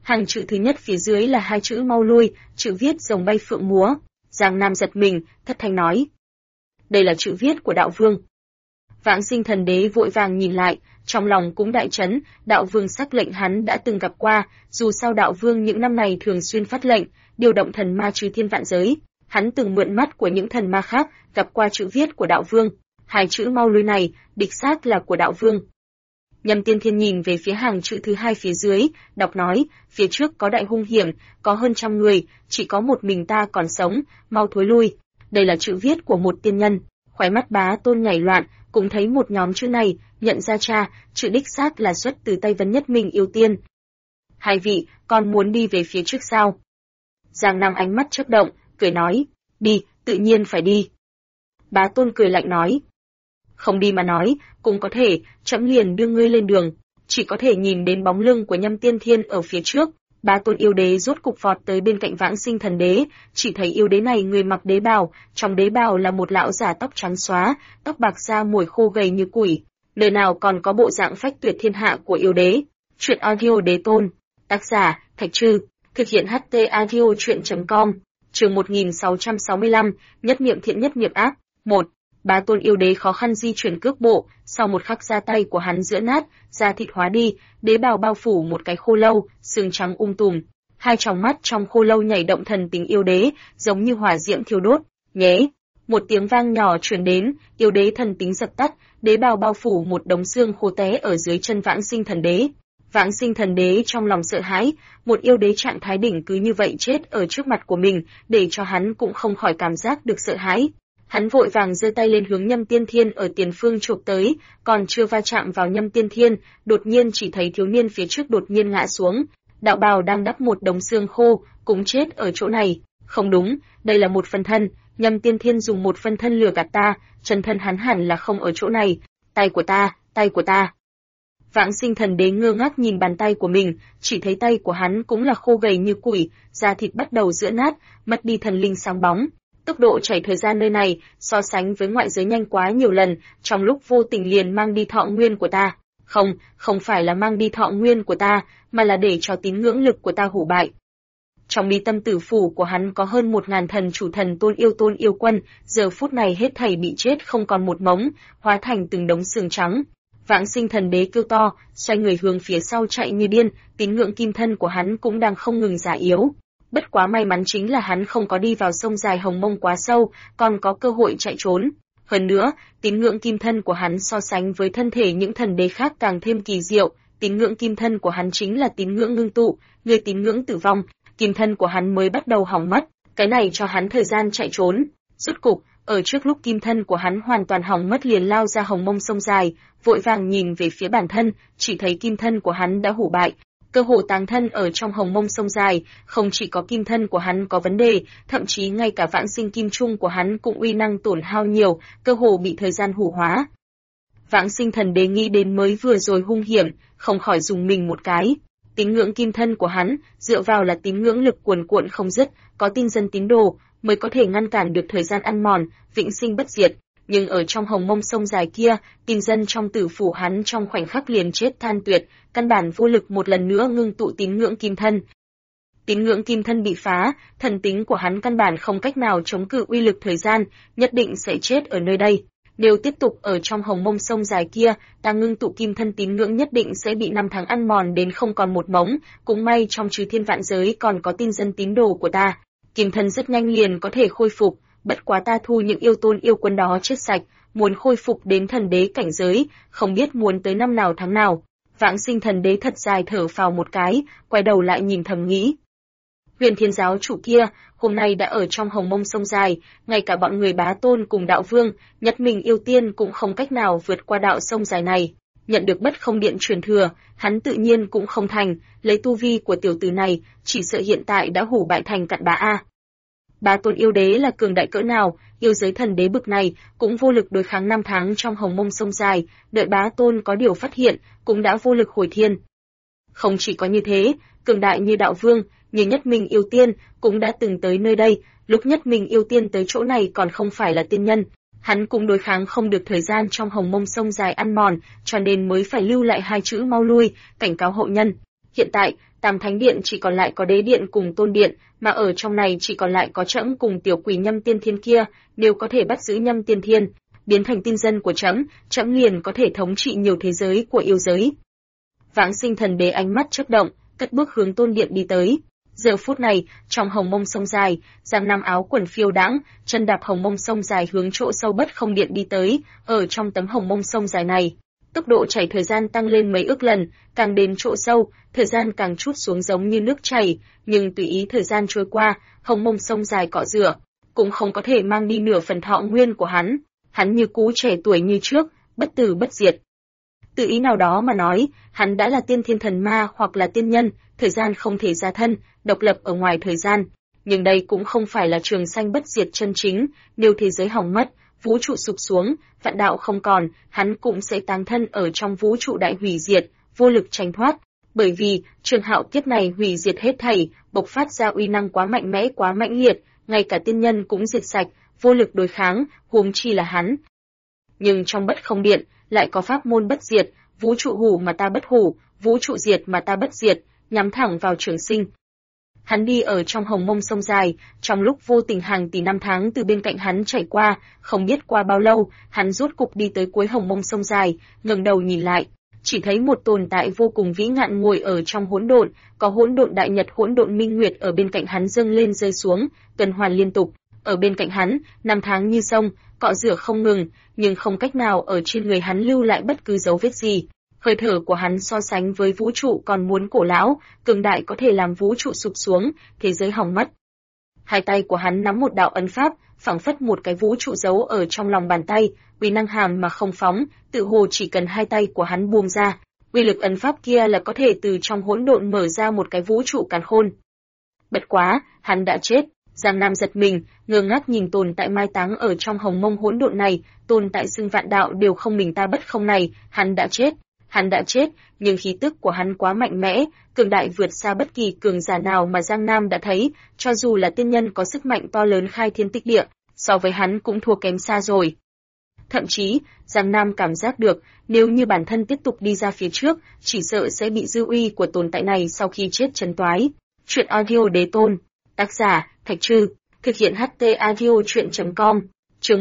Hàng chữ thứ nhất phía dưới là hai chữ mau lui, chữ viết rồng bay phượng múa. Giang Nam giật mình, thất thanh nói. Đây là chữ viết của đạo vương. Vãng Sinh Thần Đế vội vàng nhìn lại, trong lòng cũng đại chấn, đạo vương sắc lệnh hắn đã từng gặp qua, dù sao đạo vương những năm này thường xuyên phát lệnh, điều động thần ma trừ thiên vạn giới. Hắn từng mượn mắt của những thần ma khác, gặp qua chữ viết của đạo vương. Hai chữ mau lui này, đích xác là của đạo vương. Nhâm Tiên Thiên nhìn về phía hàng chữ thứ hai phía dưới, đọc nói, phía trước có đại hung hiểm, có hơn 100 người, chỉ có một mình ta còn sống, mau thối lui. Đây là chữ viết của một tiên nhân. Khóe mắt Bá Tôn nhảy loạn, cũng thấy một nhóm chữ này, nhận ra cha, chữ đích xác là xuất từ tay Vấn Nhất Minh Yêu Tiên. Hai vị, con muốn đi về phía trước sao? Giang Nam ánh mắt chớp động, cười nói, đi, tự nhiên phải đi. Bá Tôn cười lạnh nói, không đi mà nói, cũng có thể, trẫm liền đưa ngươi lên đường. Chỉ có thể nhìn đến bóng lưng của Nhâm Tiên Thiên ở phía trước. Bá Tôn yêu đế rốt cục vọt tới bên cạnh Vãng Sinh Thần Đế, chỉ thấy yêu đế này người mặc đế bào, trong đế bào là một lão giả tóc trắng xóa, tóc bạc da mồi khô gầy như củi, nơi nào còn có bộ dạng phách tuyệt thiên hạ của yêu đế. Truyện audio đế tôn, tác giả Thạch Trư, thực hiện HT audio truyện.com, chương 1665, nhất niệm thiện nhất niệm ác. 1. Bá Tôn yêu đế khó khăn di chuyển cước bộ, sau một khắc ra tay của hắn giữa nát, da thịt hóa đi, đế bào bao phủ một cái khô lâu, xương trắng tùm. Hai tròng mắt trong khô lâu nhảy động thần tính yêu đế, giống như hỏa diễm thiêu đốt. Nhé! Một tiếng vang nhỏ truyền đến, yêu đế thần tính dập tắt, đế bào bao phủ một đống xương khô té ở dưới chân Vãng Sinh Thần Đế. Vãng Sinh Thần Đế trong lòng sợ hãi, một yêu đế trạng thái đỉnh cứ như vậy chết ở trước mặt của mình, để cho hắn cũng không khỏi cảm giác được sợ hãi. Hắn vội vàng giơ tay lên hướng Nhâm Tiên Thiên ở tiền phương chụp tới, còn chưa va chạm vào Nhâm Tiên Thiên, đột nhiên chỉ thấy thiếu niên phía trước đột nhiên ngã xuống. Đạo bào đang đắp một đống xương khô, cũng chết ở chỗ này. Không đúng, đây là một phân thân, Nhâm Tiên Thiên dùng một phân thân lừa gạt ta, chân thân hắn hẳn là không ở chỗ này. Tay của ta, tay của ta. Vãng Sinh Thần Đế ngơ ngác nhìn bàn tay của mình, chỉ thấy tay của hắn cũng là khô gầy như củi, da thịt bắt đầu giã nát, mất đi thần linh sáng bóng. Tốc độ chảy thời gian nơi này, so sánh với ngoại giới nhanh quá nhiều lần, trong lúc vô tình liền mang đi thọ nguyên của ta. Không phải là mang đi thọ nguyên của ta, mà là để cho tín ngưỡng lực của ta hủ bại. Trong mi tâm tử phủ của hắn có hơn 1000 thần chủ thần tôn yêu quân, giờ phút này hết thảy bị chết không còn một mống, hóa thành từng đống xương trắng. Vãng Sinh Thần Đế kêu to, xoay người hướng phía sau chạy như điên, tín ngưỡng kim thân của hắn cũng đang không ngừng già yếu. Bất quá may mắn chính là hắn không có đi vào sông dài Hồng Mông quá sâu, còn có cơ hội chạy trốn. Hơn nữa, tín ngưỡng kim thân của hắn so sánh với thân thể những thần đế khác càng thêm kỳ diệu, tín ngưỡng kim thân của hắn chính là tín ngưỡng ngưng tụ, người tín ngưỡng tử vong, kim thân của hắn mới bắt đầu hỏng mất, cái này cho hắn thời gian chạy trốn. Rốt cục, ở trước lúc kim thân của hắn hoàn toàn hỏng mất liền lao ra Hồng Mông sông dài, vội vàng nhìn về phía bản thân, chỉ thấy kim thân của hắn đã hủ bại. Cơ hồ táng thân ở trong Hồng Mông sông dài, không chỉ có kim thân của hắn có vấn đề, thậm chí ngay cả Vãng Sinh Kim Trung của hắn cũng uy năng tổn hao nhiều, cơ hồ bị thời gian hủ hóa. Vãng Sinh Thần Đế nghĩ đến mới vừa rồi hung hiểm, không khỏi dùng mình một cái. Tín ngưỡng kim thân của hắn, dựa vào là tín ngưỡng lực cuồn cuộn không dứt, có tin dân tín đồ, mới có thể ngăn cản được thời gian ăn mòn, vĩnh sinh bất diệt. Nhưng ở trong Hồng Mông sông dài kia, tin dân trong tử phủ hắn trong khoảnh khắc liền chết than tuyệt, căn bản vô lực một lần nữa ngưng tụ tín ngưỡng kim thân. Tín ngưỡng kim thân bị phá, thần tính của hắn căn bản không cách nào chống cự uy lực thời gian, nhất định sẽ chết ở nơi đây. Nếu tiếp tục ở trong Hồng Mông sông dài kia, ta ngưng tụ kim thân tín ngưỡng nhất định sẽ bị năm tháng ăn mòn đến không còn một mống, cũng may trong trừ thiên vạn giới còn có tin dân tín đồ của ta. Kim thân rất nhanh liền có thể khôi phục, bất quá ta thu những yêu tôn yêu quân đó chết sạch, muốn khôi phục đến thần đế cảnh giới, không biết muốn tới năm nào tháng nào. Vãng Sinh Thần Đế thật dài thở phào một cái, quay đầu lại nhìn thầm nghĩ. Huyền Thiên giáo chủ kia, hôm nay đã ở trong Hồng Mông sông dài, ngay cả bọn người Bá Tôn cùng đạo vương, Nhất Minh Yêu Tiên cũng không cách nào vượt qua đạo sông dài này. Nhận được Bất Không Điện truyền thừa, hắn tự nhiên cũng không thành, lấy tu vi của tiểu tử này, chỉ sợ hiện tại đã hủ bại thành cặn bã a. Bá Tôn yêu đế là cường đại cỡ nào, yêu giới thần đế bực này cũng vô lực đối kháng 5 tháng trong Hồng Mông sông dài, đợi Bá Tôn có điều phát hiện, cũng đã vô lực hồi thiên. Không chỉ có như thế, cường đại như đạo vương, như Nhất Minh Yêu Tiên cũng đã từng tới nơi đây, lúc Nhất Minh Yêu Tiên tới chỗ này còn không phải là tiên nhân, hắn cũng đối kháng không được thời gian trong Hồng Mông sông dài ăn mòn, cho nên mới phải lưu lại hai chữ mau lui, cảnh cáo hậu nhân. Hiện tại, Tam thánh điện chỉ còn lại có đế điện cùng tôn điện, mà ở trong này chỉ còn lại có trẫm cùng tiểu quỷ Nhâm Tiên Thiên kia, nếu có thể bắt giữ Nhâm Tiên Thiên, biến thành tin dân của trẫm liền có thể thống trị nhiều thế giới của yêu giới. Vãng Sinh Thần Đế ánh mắt chớp động, cất bước hướng tôn điện đi tới. Giờ phút này, trong hồng mông sông dài, Giang Nam áo quần phiêu đãng, chân đạp hồng mông sông dài hướng chỗ sâu bất không điện đi tới, ở trong tấm hồng mông sông dài này, tốc độ chảy thời gian tăng lên mấy ức lần, càng đến chỗ sâu, thời gian càng trút xuống giống như nước chảy, nhưng tùy ý thời gian trôi qua, hồng mông sông dài cọ rửa, cũng không có thể mang đi nửa phần thọ nguyên của hắn. Hắn như cũ trẻ tuổi như trước, bất tử bất diệt. Từ ý nào đó mà nói, hắn đã là tiên thiên thần ma hoặc là tiên nhân, thời gian không thể ra thân, độc lập ở ngoài thời gian. Nhưng đây cũng không phải là trường sanh bất diệt chân chính, nếu thế giới hỏng mất, vũ trụ sụp xuống, vạn đạo không còn, hắn cũng sẽ táng thân ở trong vũ trụ đại hủy diệt, vô lực tránh thoát. Bởi vì, trường hạo kiếp này hủy diệt hết thảy, bộc phát ra uy năng quá mạnh mẽ quá mãnh liệt, ngay cả tiên nhân cũng diệt sạch, vô lực đối kháng, huống chi là hắn. Nhưng trong bất không điện, lại có pháp môn bất diệt, vũ trụ hủ mà ta bất hủ, vũ trụ diệt mà ta bất diệt, nhắm thẳng vào Trường Sinh. Hắn đi ở trong hồng mông sông dài, trong lúc vô tình hàng tỷ năm tháng từ bên cạnh hắn chảy qua, không biết qua bao lâu, hắn rốt cục đi tới cuối hồng mông sông dài, ngẩng đầu nhìn lại, chỉ thấy một tồn tại vô cùng vĩ ngạn ngồi ở trong hỗn độn, có hỗn độn đại nhật hỗn độn minh nguyệt ở bên cạnh hắn dâng lên rơi xuống, tuần hoàn liên tục. Ở bên cạnh hắn, năm tháng như sông, cọ rửa không ngừng, nhưng không cách nào ở trên người hắn lưu lại bất cứ dấu vết gì. Hơi thở của hắn so sánh với vũ trụ còn muốn cổ lão, cường đại có thể làm vũ trụ sụp xuống, thế giới hỏng mất. Hai tay của hắn nắm một đạo ấn pháp, phảng phất một cái vũ trụ giấu ở trong lòng bàn tay, uy năng hàm mà không phóng, tự hồ chỉ cần hai tay của hắn buông ra, uy lực ấn pháp kia là có thể từ trong hỗn độn mở ra một cái vũ trụ càn khôn. Bất quá, hắn đã chết. Giang Nam giật mình, ngơ ngác nhìn tồn tại mai táng ở trong hồng mông hỗn độn này, tồn tại xưng vạn đạo đều không mình ta bất không này, hắn đã chết, nhưng khí tức của hắn quá mạnh mẽ, cường đại vượt xa bất kỳ cường giả nào mà Giang Nam đã thấy, cho dù là tiên nhân có sức mạnh to lớn khai thiên tích địa, so với hắn cũng thua kém xa rồi. Thậm chí, Giang Nam cảm giác được, nếu như bản thân tiếp tục đi ra phía trước, chỉ sợ sẽ bị dư uy của tồn tại này sau khi chết chấn toái. Chuyện audio Đế Tôn, tác giả Thạch Trư, thực hiện HT audio truyện.com, chương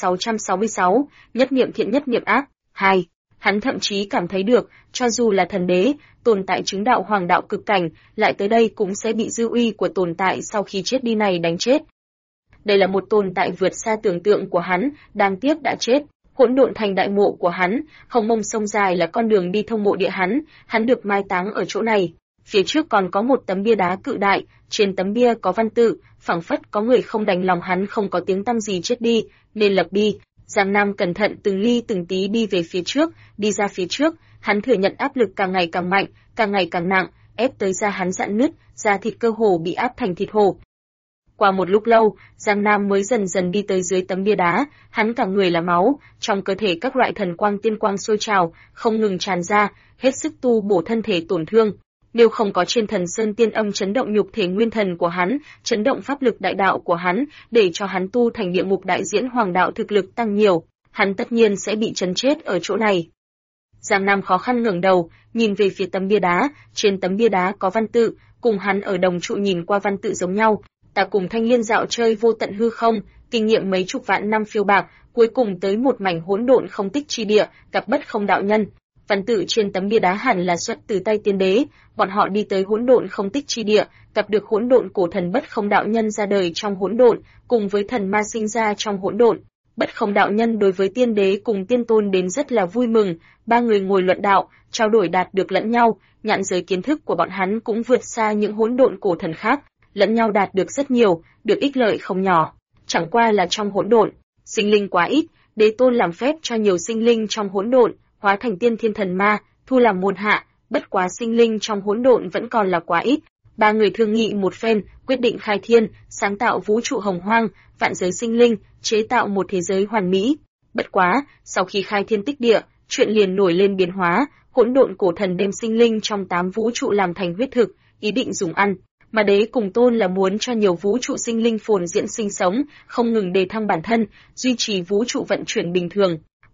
1666, nhất niệm thiện nhất niệm ác, 2. Hắn thậm chí cảm thấy được, cho dù là thần đế, tồn tại chứng đạo hoàng đạo cực cảnh, lại tới đây cũng sẽ bị dư uy của tồn tại sau khi chết đi này đánh chết. Đây là một tồn tại vượt xa tưởng tượng của hắn, đáng tiếc đã chết. Hỗn độn thành đại mộ của hắn, hồng mông sông dài là con đường đi thông mộ địa hắn được mai táng ở chỗ này. Phía trước còn có một tấm bia đá cự đại, trên tấm bia có văn tự, phảng phất có người không đành lòng hắn không có tiếng tăm gì chết đi, nên lập bi. Giang Nam cẩn thận từng ly từng tí đi về phía trước, đi ra phía trước, hắn thừa nhận áp lực càng ngày càng mạnh, càng ngày càng nặng, ép tới da hắn rạn nứt, da thịt cơ hồ bị áp thành thịt hổ. Qua một lúc lâu, Giang Nam mới dần dần đi tới dưới tấm bia đá, hắn cả người là máu, trong cơ thể các loại thần quang tiên quang sôi trào, không ngừng tràn ra, hết sức tu bổ thân thể tổn thương. Nếu không có trên thần sơn tiên âm chấn động nhục thể nguyên thần của hắn, chấn động pháp lực đại đạo của hắn, để cho hắn tu thành địa ngục đại diễn hoàng đạo thực lực tăng nhiều, hắn tất nhiên sẽ bị chấn chết ở chỗ này. Giang Nam khó khăn ngẩng đầu, nhìn về phía tấm bia đá, trên tấm bia đá có văn tự, cùng hắn ở đồng trụ nhìn qua văn tự giống nhau. Ta cùng Thanh Liên dạo chơi vô tận hư không, kinh nghiệm mấy chục vạn năm phiêu bạc, cuối cùng tới một mảnh hỗn độn không tích chi địa, gặp bất không đạo nhân. Văn tự trên tấm bia đá hẳn là xuất từ tay tiên đế, bọn họ đi tới hỗn độn không tích chi địa, gặp được hỗn độn cổ thần bất không đạo nhân ra đời trong hỗn độn, cùng với thần ma sinh ra trong hỗn độn. Bất không đạo nhân đối với tiên đế cùng tiên tôn đến rất là vui mừng, ba người ngồi luận đạo, trao đổi đạt được lẫn nhau, nhãn giới kiến thức của bọn hắn cũng vượt xa những hỗn độn cổ thần khác, lẫn nhau đạt được rất nhiều, được ích lợi không nhỏ. Chẳng qua là trong hỗn độn, sinh linh quá ít, đế tôn làm phép cho nhiều sinh linh trong hỗn độn hóa thành tiên thiên thần ma, thu làm môn hạ, bất quá sinh linh trong hỗn độn vẫn còn là quá ít. Ba người thương nghị một phen, quyết định khai thiên, sáng tạo vũ trụ hồng hoang, vạn giới sinh linh, chế tạo một thế giới hoàn mỹ. Bất quá, sau khi khai thiên tích địa, chuyện liền nổi lên biến hóa, hỗn độn cổ thần đem sinh linh trong 8 vũ trụ làm thành huyết thực, ý định dùng ăn. Mà đế cùng tôn là muốn cho nhiều vũ trụ sinh linh phồn diễn sinh sống, không ngừng đề thăng bản thân, duy trì vũ trụ vận chuyển bình thường.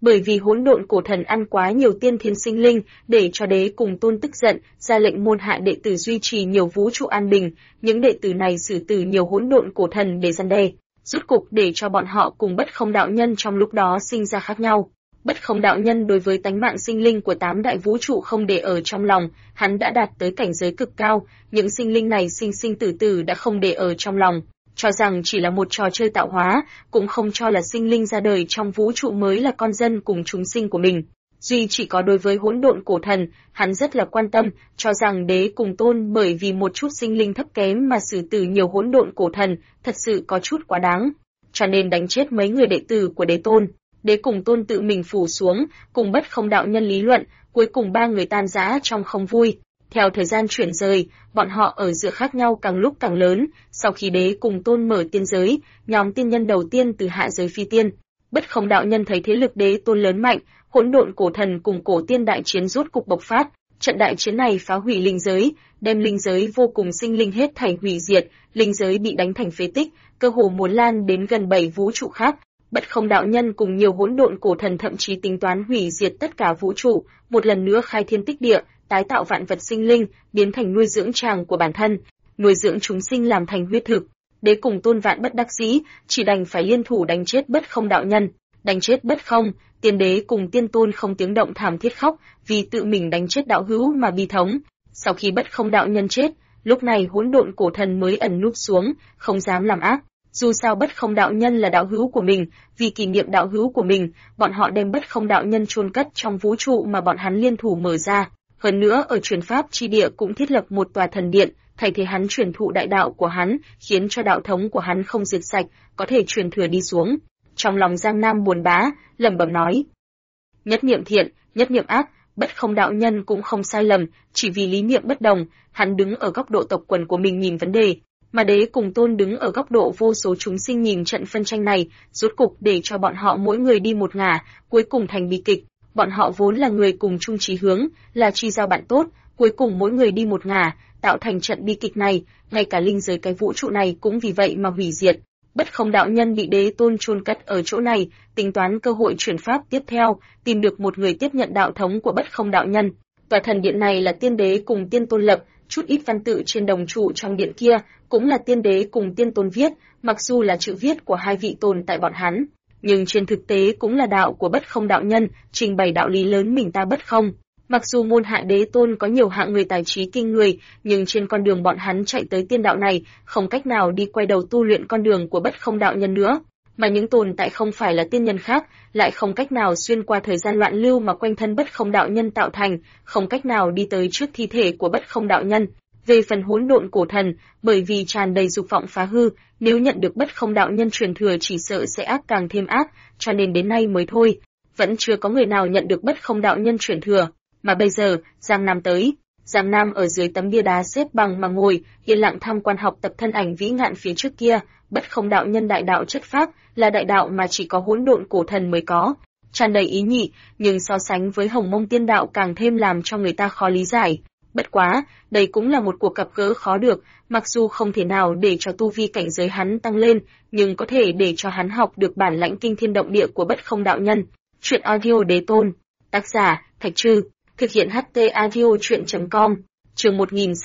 Bởi vì hỗn độn cổ thần ăn quá nhiều tiên thiên sinh linh, để cho đế cùng tôn tức giận, ra lệnh môn hạ đệ tử duy trì nhiều vũ trụ an bình, những đệ tử này xử tử nhiều hỗn độn cổ thần để răn đe. Rốt cục để cho bọn họ cùng Bất Không đạo nhân trong lúc đó sinh ra khác nhau. Bất Không đạo nhân đối với tánh mạng sinh linh của 8 đại vũ trụ không để ở trong lòng, hắn đã đạt tới cảnh giới cực cao, những sinh linh này sinh sinh tử tử đã không để ở trong lòng, cho rằng chỉ là một trò chơi tạo hóa, cũng không cho là sinh linh ra đời trong vũ trụ mới là con dân cùng chúng sinh của mình. Duy chỉ có đối với hỗn độn cổ thần, hắn rất là quan tâm, cho rằng đế cùng tôn bởi vì một chút sinh linh thấp kém mà xử tử nhiều hỗn độn cổ thần, thật sự có chút quá đáng. Cho nên đánh chết mấy người đệ tử của đế tôn. Đế cùng tôn tự mình phủ xuống, cùng Bất Không đạo nhân lý luận, cuối cùng ba người tan rã trong không vui. Theo thời gian chuyển rời, bọn họ ở giữa khác nhau càng lúc càng lớn, sau khi đế cùng tôn mở tiên giới, nhóm tiên nhân đầu tiên từ hạ giới phi tiên. Bất Không đạo nhân thấy thế lực đế tôn lớn mạnh, hỗn độn cổ thần cùng cổ tiên đại chiến rốt cục bộc phát. Trận đại chiến này phá hủy linh giới, đem linh giới vô cùng sinh linh hết thảy hủy diệt, linh giới bị đánh thành phế tích, cơ hồ muốn lan đến gần 7 vũ trụ khác. Bất Không đạo nhân cùng nhiều hỗn độn cổ thần thậm chí tính toán hủy diệt tất cả vũ trụ, một lần nữa khai thiên tích địa, tái tạo vạn vật sinh linh, biến thành nuôi dưỡng tràng của bản thân, nuôi dưỡng chúng sinh làm thành huyết thực. Đế cùng tôn vạn bất đắc dĩ, chỉ đành phải liên thủ đánh chết Bất Không đạo nhân. Đánh chết Bất Không, tiên đế cùng tiên tôn không tiếng động thảm thiết khóc, vì tự mình đánh chết đạo hữu mà bi thống. Sau khi Bất Không đạo nhân chết, lúc này hỗn độn cổ thần mới ẩn núp xuống, không dám làm ác. Dù sao Bất Không đạo nhân là đạo hữu của mình, vì kỷ niệm đạo hữu của mình, bọn họ đem Bất Không đạo nhân chôn cất trong vũ trụ mà bọn hắn liên thủ mở ra. Hơn nữa ở truyền pháp chi địa cũng thiết lập một tòa thần điện, thay thế hắn truyền thụ đại đạo của hắn, khiến cho đạo thống của hắn không diệt sạch, có thể truyền thừa đi xuống. Trong lòng Giang Nam buồn bã, lẩm bẩm nói: nhất niệm thiện, nhất niệm ác. Bất Không đạo nhân cũng không sai lầm, chỉ vì lý niệm bất đồng, hắn đứng ở góc độ tộc quần của mình nhìn vấn đề, mà đế cùng tôn đứng ở góc độ vô số chúng sinh nhìn trận phân tranh này, rốt cục để cho bọn họ mỗi người đi một ngả, cuối cùng thành bi kịch. Bọn họ vốn là người cùng chung chí hướng, là chi giao bạn tốt, cuối cùng mỗi người đi một ngả, tạo thành trận bi kịch này, ngay cả linh giới cái vũ trụ này cũng vì vậy mà hủy diệt. Bất Không đạo nhân bị đế tôn chôn cất ở chỗ này, tính toán cơ hội chuyển pháp tiếp theo, tìm được một người tiếp nhận đạo thống của Bất Không đạo nhân. Tòa thần điện này là tiên đế cùng tiên tôn lập, chút ít văn tự trên đồng trụ trong điện kia cũng là tiên đế cùng tiên tôn viết, mặc dù là chữ viết của hai vị tồn tại bọn hắn, nhưng trên thực tế cũng là đạo của Bất Không đạo nhân, trình bày đạo lý lớn mình ta bất không. Mặc dù môn hạ đế tôn có nhiều hạng người tài trí kinh người, nhưng trên con đường bọn hắn chạy tới tiên đạo này, không cách nào đi quay đầu tu luyện con đường của Bất Không đạo nhân nữa, mà những tồn tại không phải là tiên nhân khác, lại không cách nào xuyên qua thời gian loạn lưu mà quanh thân Bất Không đạo nhân tạo thành, không cách nào đi tới trước thi thể của Bất Không đạo nhân. Về phần hỗn độn cổ thần, bởi vì tràn đầy dục vọng phá hư, nếu nhận được Bất Không đạo nhân truyền thừa chỉ sợ sẽ ác càng thêm ác, cho nên đến nay mới thôi, vẫn chưa có người nào nhận được Bất Không đạo nhân truyền thừa. Mà bây giờ, Giang Nam tới. Giang Nam ở dưới tấm bia đá xếp bằng mà ngồi, yên lặng tham quan học tập thân ảnh vĩ ngạn phía trước kia. Bất Không đạo nhân đại đạo chất phác, là đại đạo mà chỉ có hỗn độn cổ thần mới có, tràn đầy ý nhị, nhưng so sánh với Hồng Mông tiên đạo càng thêm làm cho người ta khó lý giải. Bất quá, đây cũng là một cuộc gặp gỡ khó được, mặc dù không thể nào để cho tu vi cảnh giới hắn tăng lên, nhưng có thể để cho hắn học được bản lãnh kinh thiên động địa của Bất Không đạo nhân. Truyện audio đế tôn, tác giả Thạch Trư, thực hiện HT audio truyện.com. Chương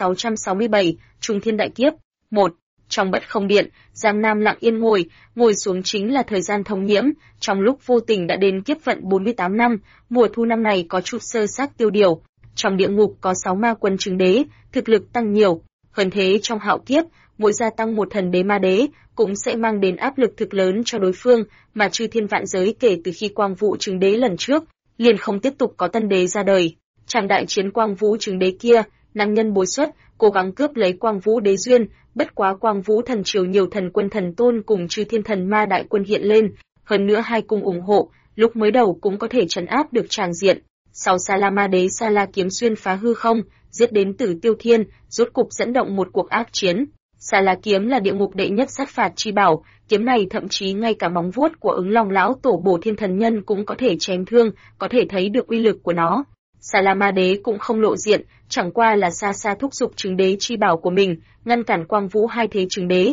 1667, Trung Thiên đại kiếp. 1. Trong Bất Không điện, Giang Nam lặng yên ngồi xuống chính là thời gian thông nhiễm, trong lúc vô tình đã đến kiếp vận 48 năm, mùa thu năm này có chút sơ xác tiêu điều. Trong địa ngục có 6 ma quân chứng đế, thực lực tăng nhiều, hơn thế trong hạo kiếp, mỗi gia tăng một thần đế ma đế, cũng sẽ mang đến áp lực thực lớn cho đối phương, mà chư thiên vạn giới kể từ khi Quang Vũ chứng đế lần trước, liền không tiếp tục có tân đế ra đời. Trong đại chiến Quang Vũ chứng đế kia, năng nhân bối xuất, cố gắng cướp lấy Quang Vũ đế duyên, bất quá Quang Vũ thần triều nhiều thần quân thần tôn cùng chư thiên thần ma đại quân hiện lên, hơn nữa hai cung ủng hộ, lúc mới đầu cũng có thể trấn áp được tràng diện. Sau Sa La Ma đế Sa La kiếm xuyên phá hư không, giết đến Tử Tiêu Thiên, rốt cục dẫn động một cuộc ác chiến. Sa La kiếm là địa ngục đệ nhất sát phạt chi bảo, kiếm này thậm chí ngay cả móng vuốt của Ứng Long lão tổ Bổ Thiên thần nhân cũng có thể chém thương, có thể thấy được uy lực của nó. Sa La Ma đế cũng không lộ diện, chẳng qua là xa xa thúc giục chứng đế chi bảo của mình, ngăn cản Quang Vũ hai thế chứng đế.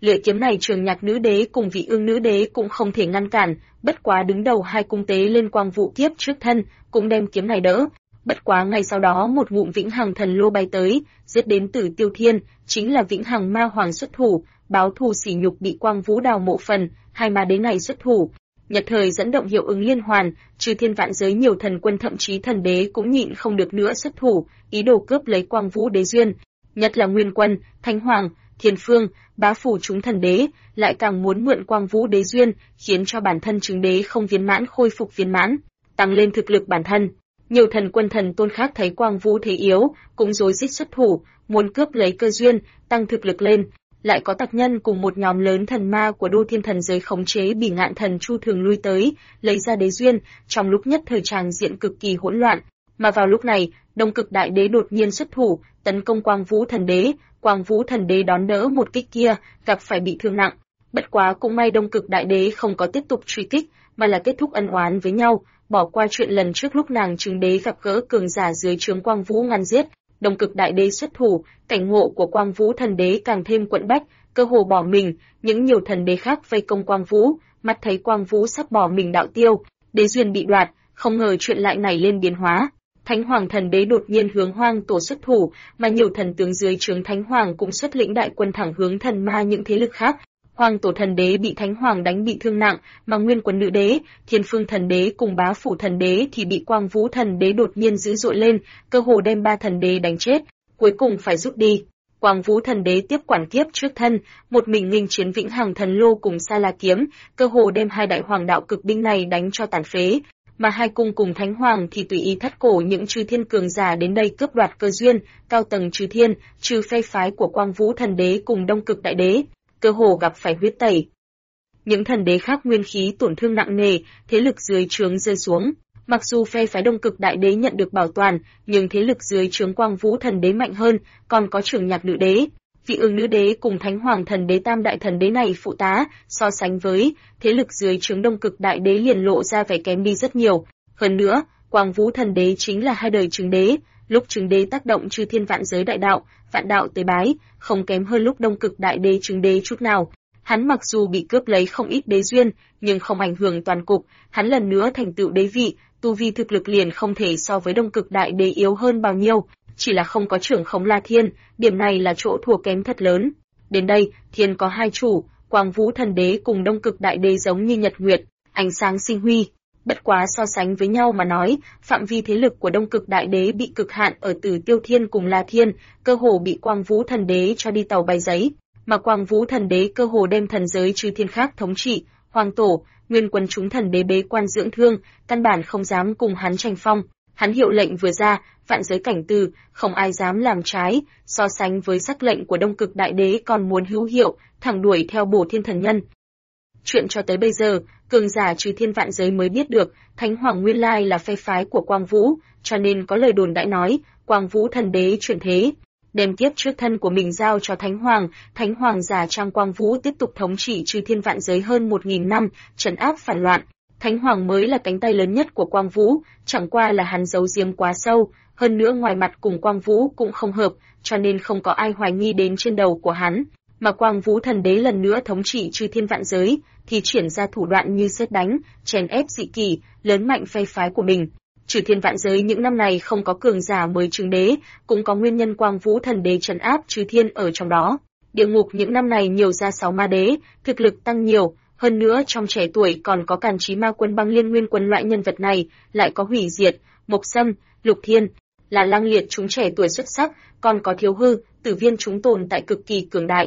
Lưỡi kiếm này Trường Nhạc Nữ Đế cùng Vị Ương Nữ Đế cũng không thể ngăn cản, bất quá đứng đầu hai cung tế lên quang vũ kiếp trước thân, cũng đem kiếm này đỡ. Bất quá ngay sau đó một ngụm Vĩnh Hằng Thần Lô bay tới, giết đến Tử Tiêu Thiên, chính là Vĩnh Hằng Ma Hoàng xuất thủ, báo thù sỉ nhục bị Quang Vũ đào mộ phần, hai ma đế này xuất thủ. Nhật thời dẫn động hiệu ứng liên hoàn, trừ thiên vạn giới nhiều thần quân thậm chí thần đế cũng nhịn không được nữa xuất thủ, ý đồ cướp lấy Quang Vũ đế duyên. Nhất là Nguyên Quân, Thánh Hoàng, Thiên Phương, bá phủ chúng thần đế, lại càng muốn mượn Quang Vũ đế duyên, khiến cho bản thân chứng đế không viên mãn khôi phục viên mãn, tăng lên thực lực bản thân. Nhiều thần quân thần tôn khác thấy Quang Vũ thế yếu, cũng rối rít xuất thủ, muốn cướp lấy cơ duyên, tăng thực lực lên. Lại có tặc nhân cùng một nhóm lớn thần ma của Đô Thiên Thần giới khống chế Bỉ Ngạn Thần Chu Thường lui tới, lấy ra đế duyên, trong lúc nhất thời tràng diện cực kỳ hỗn loạn. Mà vào lúc này, Đông Cực Đại Đế đột nhiên xuất thủ, tấn công Quang Vũ Thần Đế. Quang Vũ Thần Đế đón đỡ một kích kia, gặp phải bị thương nặng. Bất quá cũng may Đông Cực Đại Đế không có tiếp tục truy kích, mà là kết thúc ân oán với nhau, bỏ qua chuyện lần trước lúc nàng chứng đế gặp gỡ cường giả dưới trướng Quang Vũ ngăn giết. Đông Cực Đại Đế xuất thủ, cảnh ngộ của Quang Vũ Thần Đế càng thêm quẫn bách, cơ hồ bỏ mình, những nhiều thần đế khác vây công Quang Vũ, mắt thấy Quang Vũ sắp bỏ mình đạo tiêu, đế duyên bị đoạt, không ngờ chuyện lại nảy lên biến hóa. Thánh Hoàng Thần Đế đột nhiên hướng Hoang Tổ xuất thủ, mà nhiều thần tướng dưới trướng Thánh Hoàng cũng xuất lĩnh đại quân thẳng hướng thần ma những thế lực khác. Hoang Tổ Thần Đế bị Thánh Hoàng đánh bị thương nặng, mà Nguyên Quân Nữ Đế, Thiên Phương Thần Đế cùng Bá Phủ Thần Đế thì bị Quang Vũ Thần Đế đột nhiên dữ dội lên, cơ hồ đem ba thần đế đánh chết, cuối cùng phải rút đi. Quang Vũ Thần Đế tiếp quản kiếp trước thân, một mình nghênh chiến Vĩnh Hằng Thần Lô cùng Sa La kiếm, cơ hồ đem hai đại hoàng đạo cực binh này đánh cho tàn phế. Mà hai cung cùng Thánh Hoàng thì tùy ý thắt cổ những chư thiên cường giả đến đây cướp đoạt cơ duyên, cao tầng chư thiên, trừ phe phái của Quang Vũ Thần Đế cùng Đông Cực Đại Đế, cơ hồ gặp phải huyết tẩy. Những thần đế khác nguyên khí tổn thương nặng nề, thế lực dưới trướng rơi xuống. Mặc dù phe phái Đông Cực Đại Đế nhận được bảo toàn, nhưng thế lực dưới trướng Quang Vũ Thần Đế mạnh hơn, còn có Trường Nhạc Nữ Đế, Vị Ương Nữ Đế cùng Thánh Hoàng Thần Đế tam đại thần đế này phụ tá, so sánh với thế lực dưới trướng Đông Cực Đại Đế liền lộ ra vẻ kém đi rất nhiều. Hơn nữa, Quang Vũ Thần Đế chính là hai đời chứng đế, lúc chứng đế tác động chư thiên vạn giới đại đạo, vạn đạo tới bái, không kém hơn lúc Đông Cực Đại Đế chứng đế chút nào. Hắn mặc dù bị cướp lấy không ít đế duyên, nhưng không ảnh hưởng toàn cục, hắn lần nữa thành tựu đế vị, tu vi thực lực liền không thể so với Đông Cực Đại Đế yếu hơn bao nhiêu, chỉ là không có trưởng khống La Thiên, điểm này là chỗ thua kém thật lớn. Đến đây, Thiên có hai chủ, Quang Vũ Thần Đế cùng Đông Cực Đại Đế giống như nhật nguyệt, ánh sáng sinh huy. Bất quá so sánh với nhau mà nói, phạm vi thế lực của Đông Cực Đại Đế bị cực hạn ở Tử Tiêu Thiên cùng La Thiên, cơ hồ bị Quang Vũ Thần Đế cho đi tàu bay giấy, mà Quang Vũ Thần Đế cơ hồ đem thần giới chư thiên khác thống trị, Hoàng Tổ, Nguyên Quân chúng thần đế bế quan dưỡng thương, căn bản không dám cùng hắn tranh phong. Hắn hiệu lệnh vừa ra, vạn giới cảnh từ, không ai dám làm trái, so sánh với sắc lệnh của Đông Cực Đại Đế còn muốn hữu hiệu, thẳng đuổi theo Bổ Thiên Thần Nhân. Chuyện cho tới bây giờ, cường giả trừ thiên vạn giới mới biết được, Thánh Hoàng nguyên lai là phe phái của Quang Vũ, cho nên có lời đồn đại nói, Quang Vũ Thần Đế chuyển thế, đem kiếp trước thân của mình giao cho Thánh Hoàng giả trang Quang Vũ tiếp tục thống trị trừ thiên vạn giới hơn 1000 năm, trấn áp phản loạn. Thánh Hoàng mới là cánh tay lớn nhất của Quang Vũ, chẳng qua là hắn giấu giếm quá sâu, hơn nữa ngoài mặt cùng Quang Vũ cũng không hợp, cho nên không có ai hoài nghi đến trên đầu của hắn. Mà Quang Vũ Thần Đế lần nữa thống trị chư thiên vạn giới, thì triển ra thủ đoạn như sét đánh, chèn ép dị kỷ, lớn mạnh phe phái của mình. Chư thiên vạn giới những năm này không có cường giả mới chứng đế, cũng có nguyên nhân Quang Vũ Thần Đế trấn áp chư thiên ở trong đó. Địa ngục những năm này nhiều ra 6 ma đế, thực lực tăng nhiều. Hơn nữa trong trẻ tuổi còn có Càn Chí Ma Quân Băng Liên Nguyên Quân loại nhân vật này, lại có Hủy Diệt, Mộc Sâm, Lục Thiên, là Lăng Liệt chúng trẻ tuổi xuất sắc, còn có Thiếu Hư, Tử Viên chúng tồn tại cực kỳ cường đại.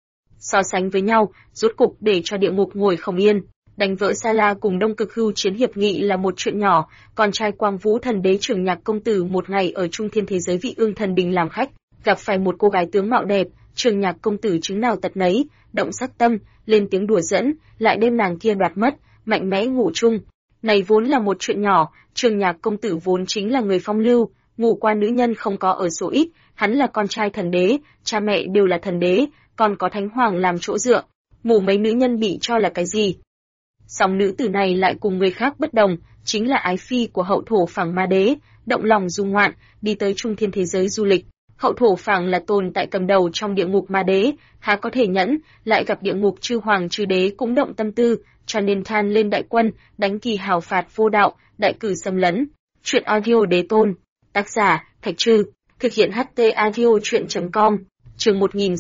So sánh với nhau, rốt cục để cho địa ngục ngồi không yên, đánh vỡ Sa La cùng Đông Cực Hưu chiến hiệp nghị là một chuyện nhỏ, con trai Quang Vũ Thần Đế Trường Nhạc công tử một ngày ở Trung Thiên thế giới Vị Ương Thần Đình làm khách, gặp phải một cô gái tướng mạo đẹp, Trường Nhạc công tử chứng nào tật nấy, động sắc tâm, lên tiếng đùa giỡn, lại đem nàng kia đoạt mất, mạnh mẽ ngủ chung. Này vốn là một chuyện nhỏ, Trường Nhạc công tử vốn chính là người phong lưu, ngủ qua nữ nhân không có ở số ít, hắn là con trai thần đế, cha mẹ đều là thần đế, còn có Thánh Hoàng làm chỗ dựa, mù mấy nữ nhân bị cho là cái gì. Song nữ tử này lại cùng người khác bất đồng, chính là ái phi của hậu thổ Phẳng Ma Đế, động lòng du ngoạn, đi tới Trung Thiên thế giới du lịch. Hậu thổ phảng là tồn tại cầm đầu trong địa ngục ma đế, há có thể nhẫn, lại gặp địa ngục chư hoàng chư đế cũng động tâm tư, cho nên than lên đại quân, đánh kỳ hào phạt vô đạo, đại cử xâm lấn. Chuyện audio đế tôn, tác giả, Thạch Trư, thực hiện HT audio chuyện.com, chương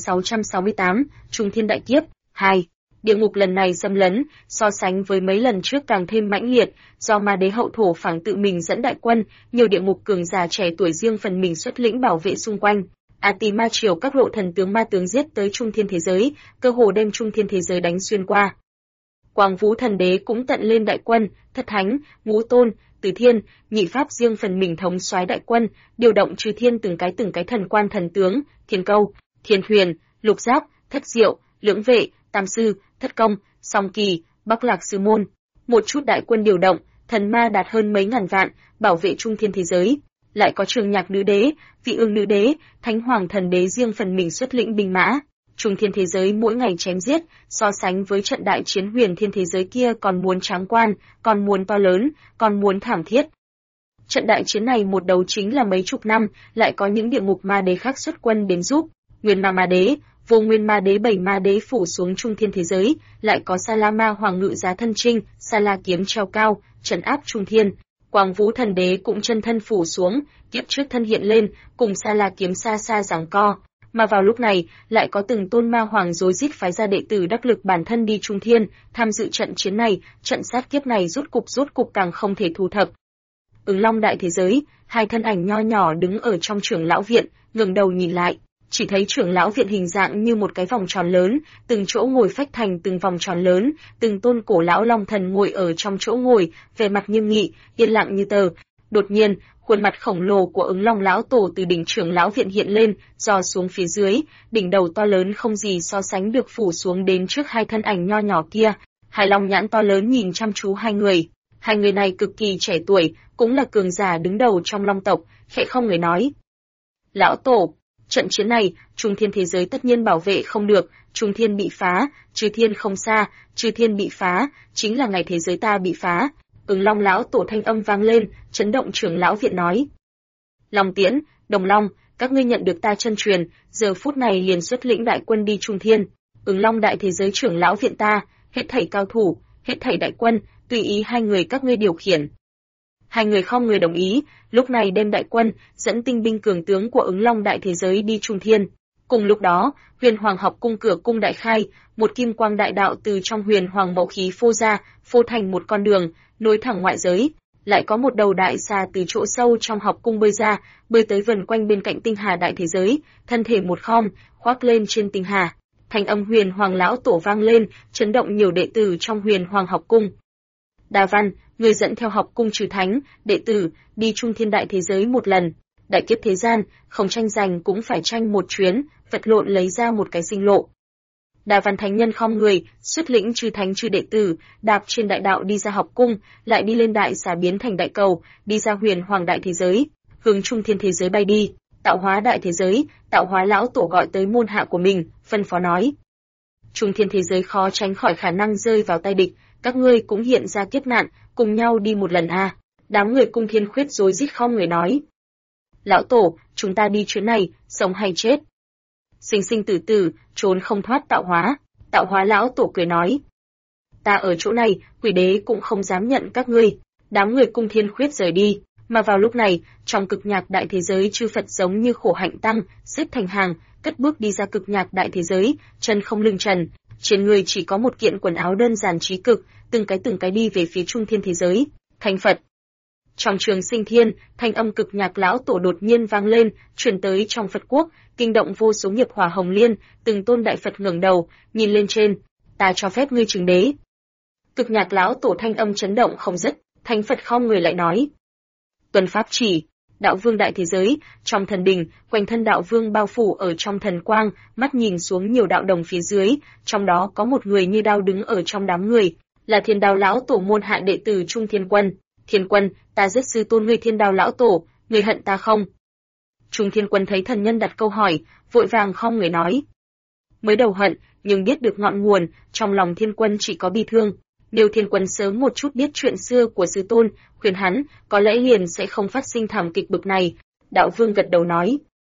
1668, Trung Thiên Đại Kiếp, 2. Địa ngục lần này xâm lấn, so sánh với mấy lần trước càng thêm mãnh liệt, do ma đế hậu thổ phảng tự mình dẫn đại quân, nhiều địa ngục cường giả trẻ tuổi riêng phần mình xuất lĩnh bảo vệ xung quanh. Ma triều các lộ thần tướng ma tướng giết tới Trung Thiên thế giới, cơ hồ đem Trung Thiên thế giới đánh xuyên qua. Quang Vũ thần đế cũng tận lên đại quân, Thất Thánh, Ngũ Tôn, Từ Thiên, Nhị Pháp riêng phần mình thống soái đại quân, điều động trừ thiên từng cái thần quan thần tướng, Thiên Câu, Thiên Huyền, Lục Giáp, Thất Diệu, Lưỡng Vệ, Tam Sư, Thất Công, Song Kỳ, Bắc Lạc Sư Môn. Một chút đại quân điều động, thần ma đạt hơn mấy ngàn vạn, bảo vệ Trung Thiên thế giới. Lại có Trường Nhạc nữ đế, Vị Ương nữ đế, Thánh Hoàng thần đế riêng phần mình xuất lĩnh binh mã. Trung Thiên thế giới mỗi ngày chém giết, so sánh với trận đại chiến Huyền Thiên thế giới kia còn muốn tráng quan, còn muốn to lớn, còn muốn thảm thiết. Trận đại chiến này một đầu chính là mấy chục năm, lại có những địa ngục ma đế khác xuất quân đến giúp. Nguyên Ma ma đế, Vô Nguyên ma đế, Bảy ma đế phủ xuống Trung Thiên thế giới, lại có Sa La ma hoàng ngự giá thân trinh, Sa La kiếm treo cao, trấn áp Trung Thiên. Quang Vũ thần đế cũng chân thân phủ xuống, kiếp trước thân hiện lên, cùng Sa La kiếm xa xa giằng co. Mà vào lúc này, lại có từng tôn ma hoàng rối rít phái ra đệ tử đắc lực bản thân đi Trung Thiên, tham dự trận chiến này, trận sát kiếp này rốt cục càng không thể thu thập. Ứng Long đại thế giới, hai thân ảnh nho nhỏ đứng ở trong trưởng lão viện, ngẩng đầu nhìn lại, chỉ thấy trưởng lão viện hình dạng như một cái vòng tròn lớn, từng chỗ ngồi phách thành từng vòng tròn lớn, từng tôn cổ lão long thần ngồi ở trong chỗ ngồi, vẻ mặt nghiêm nghị, yên lặng như tờ. Đột nhiên, khuôn mặt khổng lồ của Ứng Long lão tổ từ đỉnh trưởng lão viện hiện lên, dò xuống phía dưới, đỉnh đầu to lớn không gì so sánh được phủ xuống đến trước hai thân ảnh nho nhỏ kia. Hai long nhãn to lớn nhìn chăm chú hai người. Hai người này cực kỳ trẻ tuổi, cũng là cường giả đứng đầu trong Long tộc, khẽ không người nói: "Lão tổ, trận chiến này, Trung Thiên thế giới tất nhiên bảo vệ không được, Trung Thiên bị phá, Chư Thiên không xa, Chư Thiên bị phá, chính là ngày thế giới ta bị phá." Ứng Long lão tổ thanh âm vang lên, chấn động trưởng lão viện nói: "Long Tiễn, Đồng Long, các ngươi nhận được ta chân truyền, giờ phút này liền xuất lĩnh đại quân đi Trung Thiên." Ứng Long đại thế giới trưởng lão viện ta, hết thảy cao thủ, hết thảy đại quân, tùy ý hai người các ngươi điều khiển. Hai người không người đồng ý, lúc này đem đại quân, dẫn tinh binh cường tướng của Ứng Long đại thế giới đi Trung Thiên. Cùng lúc đó, Huyền Hoàng học cung cửa cung đại khai, một kim quang đại đạo từ trong Huyền Hoàng mẫu khí phô ra, phô thành một con đường, nối thẳng ngoại giới. Lại có một đầu đại xà từ chỗ sâu trong học cung bơi ra, bơi tới vần quanh bên cạnh tinh hà đại thế giới, thân thể một khom, khoác lên trên tinh hà. Thanh âm Huyền Hoàng lão tổ vang lên, chấn động nhiều đệ tử trong Huyền Hoàng học cung. "Đa Văn, người dẫn theo học cung trừ thánh, đệ tử, đi Trung Thiên đại thế giới một lần. Đại kiếp thế gian, không tranh giành cũng phải tranh một chuyến, vật lộn lấy ra một cái sinh lộ." Đa Văn thánh nhân khom người, xuất lĩnh trừ thánh trừ đệ tử, đạp trên đại đạo đi ra học cung, lại đi lên đại xà biến thành đại cầu, đi ra Huyền Hoàng đại thế giới, hướng Trung Thiên thế giới bay đi. Tạo hóa đại thế giới, Tạo hóa lão tổ gọi tới môn hạ của mình, phân phó nói: "Trung Thiên thế giới khó tránh khỏi khả năng rơi vào tay địch, các ngươi cũng hiện ra kiếp nạn, cùng nhau đi một lần a." Đám người Cung Thiên Khuyết rối rít không người nói: "Lão tổ, chúng ta đi chuyến này, sống hay chết? Sinh sinh tử tử, trốn không thoát tạo hóa." Tạo hóa lão tổ cười nói: "Ta ở chỗ này, quỷ đế cũng không dám nhận các ngươi." Đám người Cung Thiên Khuyết rời đi, mà vào lúc này, trong cực nhạc đại thế giới chư Phật giống như khổ hạnh tăng, xếp thành hàng, cất bước đi ra cực nhạc đại thế giới, chân không lưng trần, trên người chỉ có một kiện quần áo đơn giản trí cực, từng cái đi về phía Trung Thiên thế giới. Thành Phật. Trong trường Sinh Thiên, thanh âm cực nhạc lão tổ đột nhiên vang lên, truyền tới trong Phật quốc, kinh động vô số nghiệp hỏa hồng liên, từng tôn đại Phật ngẩng đầu, nhìn lên trên: "Ta cho phép ngươi chứng đế." Cực nhạc lão tổ thanh âm chấn động không dứt, Thánh Phật không người lại nói: "Tuân pháp chỉ." Đạo vương đại thế giới, trong thần đình, quanh thân đạo vương bao phủ ở trong thần quang, mắt nhìn xuống nhiều đạo đồng phía dưới, trong đó có một người như đao đứng ở trong đám người, là Thiên Đao lão tổ môn hạ đệ tử Trung Thiên Quân. "Thiên Quân, ta giết sư tôn ngươi Thiên Đao lão tổ, ngươi hận ta không?" Trung Thiên Quân thấy thần nhân đặt câu hỏi, vội vàng không người nói: "Mới đầu hận, nhưng biết được ngọn nguồn, trong lòng Thiên Quân chỉ có bi thương. Nếu Thiên Quân sớm một chút biết chuyện xưa của sư tôn, khuyên hắn, có lẽ liền sẽ không phát sinh thảm kịch bực này." Đạo vương gật đầu nói: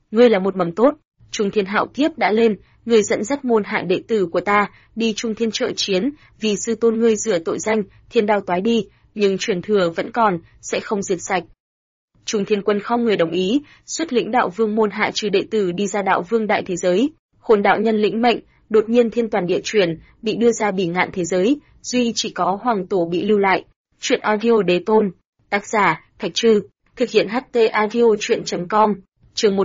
ngươi là một mầm tốt. Trung Thiên hạo kiếp đã lên, ngươi dẫn dắt môn hạ đệ tử của ta đi Trung Thiên trợ chiến, vì sư tôn ngươi rửa tội danh, thiên đao toái đi, nhưng truyền thừa vẫn còn, sẽ không diệt sạch. Trung Thiên Quân không người đồng ý, xuất lĩnh đạo vương môn hạ trừ đệ tử đi ra đạo vương đại thế giới. Hồn đạo nhân lĩnh mệnh, đột nhiên thiên toàn địa truyền bị đưa ra bỉ ngạn thế giới, duy chỉ có hoàng tổ bị lưu lại. Truyện audio đế tôn, tác giả Thạch Trư, thực hiện HT audio truyện.com. Chương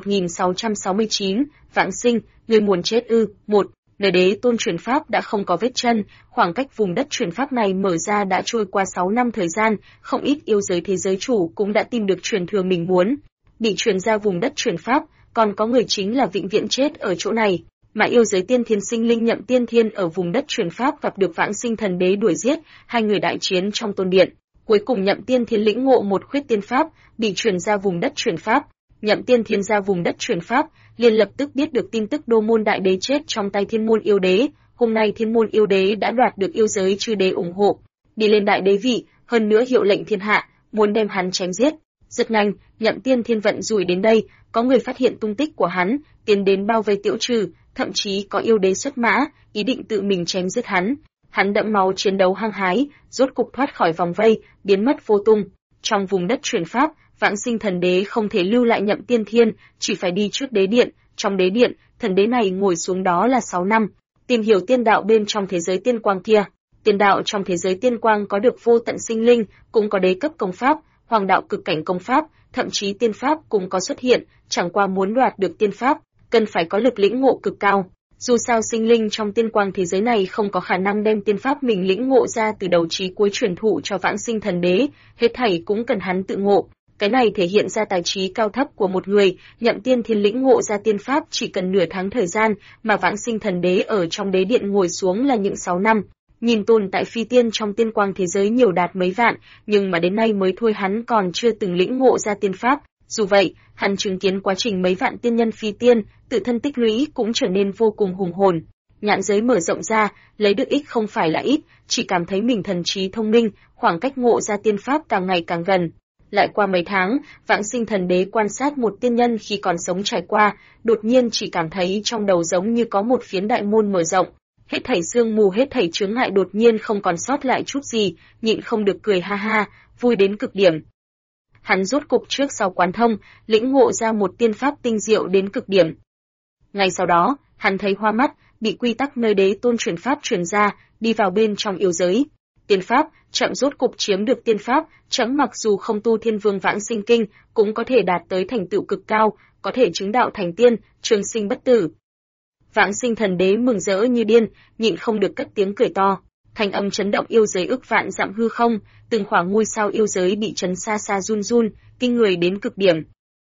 1669, Vãng sinh, người muốn chết ư? 1. Nơi đế tôn truyền pháp đã không có vết chân, khoảng cách vùng đất truyền pháp này mở ra đã trôi qua 6 năm thời gian, không ít yêu giới thế giới chủ cũng đã tìm được truyền thừa mình muốn. Bị truyền ra vùng đất truyền pháp, còn có người chính là vĩnh viễn chết ở chỗ này. Mà yêu giới tiên thiên sinh linh Nhậm Tiên Thiên ở vùng đất truyền pháp gặp được Vãng sinh thần đế đuổi giết, hai người đại chiến trong tôn điện. Cuối cùng Nhậm Tiên Thiên lĩnh ngộ một khuyết tiên pháp, bị truyền ra vùng đất truyền pháp. Nhậm Tiên Thiên ra vùng đất truyền pháp, liền lập tức biết được tin tức Đô môn đại đế chết trong tay Thiên môn yêu đế. Hôm nay Thiên môn yêu đế đã đoạt được yêu giới chư đế ủng hộ, đi lên đại đế vị, hơn nữa hiệu lệnh thiên hạ, muốn đem hắn chém giết. Rất nhanh, Nhậm Tiên Thiên vận rủi đến đây, có người phát hiện tung tích của hắn, tiến đến bao vây tiêu trừ, thậm chí có yêu đế xuất mã, ý định tự mình chém giết hắn. Hắn đẫm máu chiến đấu hăng hái, rốt cục thoát khỏi vòng vây, biến mất vô tung. Trong vùng đất truyền pháp, Vãng sinh thần đế không thể lưu lại Nhậm Tiên Thiên, chỉ phải đi trước đế điện. Trong đế điện, thần đế này ngồi xuống đó là 6 năm, tìm hiểu tiên đạo bên trong thế giới tiên quang kia. Tiên đạo trong thế giới tiên quang có được vô tận sinh linh, cũng có đế cấp công pháp, hoàng đạo cực cảnh công pháp, thậm chí tiên pháp cũng có xuất hiện, chẳng qua muốn đoạt được tiên pháp, cần phải có lực lĩnh ngộ cực cao. Dù sao sinh linh trong tiên quang thế giới này không có khả năng đem tiên pháp mình lĩnh ngộ ra từ đầu chí cuối truyền thụ cho Vãng sinh thần đế, hết thảy cũng cần hắn tự ngộ. Cái này thể hiện ra tài trí cao thấp của một người, Nhậm Tiên Thiên lĩnh ngộ ra tiên pháp chỉ cần nửa tháng thời gian, mà Vãng sinh thần đế ở trong đế điện ngồi xuống là những 6 năm. Nhìn tồn tại phi tiên trong tiên quang thế giới nhiều đạt mấy vạn, nhưng mà đến nay mới thôi hắn còn chưa từng lĩnh ngộ ra tiên pháp. Dù vậy, hắn chứng kiến quá trình mấy vạn tiên nhân phi tiên, tự thân tích lũy cũng trở nên vô cùng hùng hồn. Nhãn giới mở rộng ra, lấy được ít không phải là ít, chỉ cảm thấy mình thần trí thông minh, khoảng cách ngộ ra tiên pháp càng ngày càng gần. Lại qua mấy tháng, Vãng sinh thần đế quan sát một tiên nhân khi còn sống trải qua, đột nhiên chỉ cảm thấy trong đầu giống như có một phiến đại môn mở rộng. Hết thảy sương mù hết thảy chướng ngại đột nhiên không còn sót lại chút gì, nhịn không được cười ha ha, vui đến cực điểm. Hắn rốt cục trước sau quán thông, lĩnh ngộ ra một tiên pháp tinh diệu đến cực điểm. Ngay sau đó, hắn thấy hoa mắt, bị quy tắc nơi đế tôn truyền pháp truyền ra, đi vào bên trong yêu giới. Tiên pháp, chậm rốt cục chiếm được tiên pháp, chẳng mặc dù không tu Thiên Vương Vãng sinh kinh, cũng có thể đạt tới thành tựu cực cao, có thể chứng đạo thành tiên, trường sinh bất tử. Vãng sinh thần đế mừng rỡ như điên, nhịn không được cất tiếng cười to. Thanh âm chấn động yêu giới ức vạn dặm hư không, từng khoảng ngôi sao yêu giới bị chấn xa xa run run, kinh người đến cực điểm.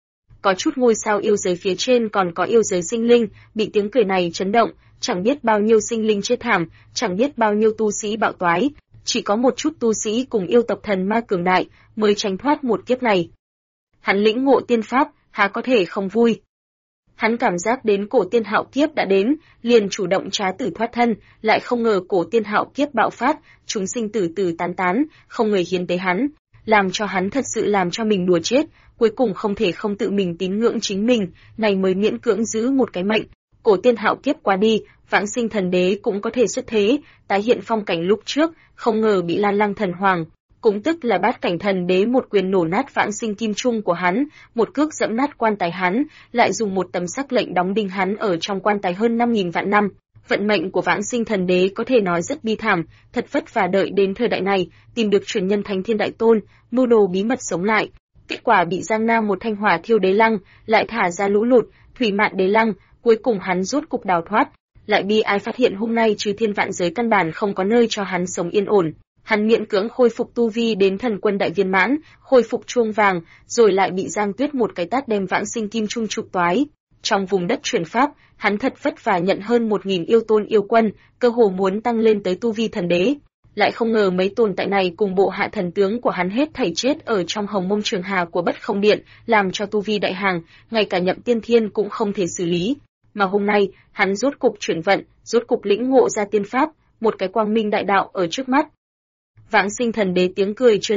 Có chút ngôi sao yêu giới phía trên còn có yêu giới sinh linh, bị tiếng cười này chấn động, chẳng biết bao nhiêu sinh linh chết thảm, chẳng biết bao nhiêu tu sĩ bạo toái, chỉ có một chút tu sĩ cùng yêu tộc thần ma cường đại mới tránh thoát một kiếp này. Hắn lĩnh ngộ tiên pháp, há có thể không vui. Hắn cảm giác đến cổ tiên hạo kiếp đã đến, liền chủ động trá tử thoát thân, lại không ngờ cổ tiên hạo kiếp bạo phát, chúng sinh tử tử tán tán, không người hiến tế hắn, làm cho hắn thật sự làm cho mình đùa chết, cuối cùng không thể không tự mình tín ngưỡng chính mình, này mới miễn cưỡng giữ một cái mệnh. Cổ tiên hạo kiếp qua đi, Vãng sinh thần đế cũng có thể xuất thế, tái hiện phong cảnh lúc trước, không ngờ bị Lan Lăng thần hoàng, cũng tức là Bát cảnh thần đế một quyền nổ nát Vãng sinh kim trung của hắn, một cước dẫm nát quan tài hắn, lại dùng một tấm sắc lệnh đóng đinh hắn ở trong quan tài hơn 5.000 vạn năm. Vận mệnh của Vãng sinh thần đế có thể nói rất bi thảm, thật vất vả đợi đến thời đại này, tìm được truyền nhân Thánh Thiên Đại Tôn, mưu đồ bí mật sống lại. Kết quả bị Giang Nam một thanh hỏa thiêu đế lăng, lại thả ra lũ lụt, thủy mạn đế lăng, cuối cùng hắn rốt cục đào thoát. Lại bi ai phát hiện hôm nay trừ thiên vạn giới căn bản không có nơi cho hắn sống yên ổn. Hắn miễn cưỡng khôi phục tu vi đến thần quân đại viên mãn, khôi phục chuông vàng, rồi lại bị Giang Tuyết một cái tát đem Vãng sinh kim trung trục toái. Trong vùng đất truyền pháp, hắn thật vất vả nhận hơn 1.000 yêu tôn yêu quân, cơ hồ muốn tăng lên tới tu vi thần đế. Lại không ngờ mấy tồn tại này cùng bộ hạ thần tướng của hắn hết thảy chết ở trong hồng mông trường hà của Bất Không Điện, làm cho tu vi đại hàng, ngay cả Nhậm Tiên Thiên cũng không thể xử lý. Mà hôm nay, hắn rốt cục chuyển vận, rốt cục lĩnh ngộ ra tiên pháp, một cái quang minh đại đạo ở trước mắt. Vãng sinh thần đế tiếng cười chưa lạc,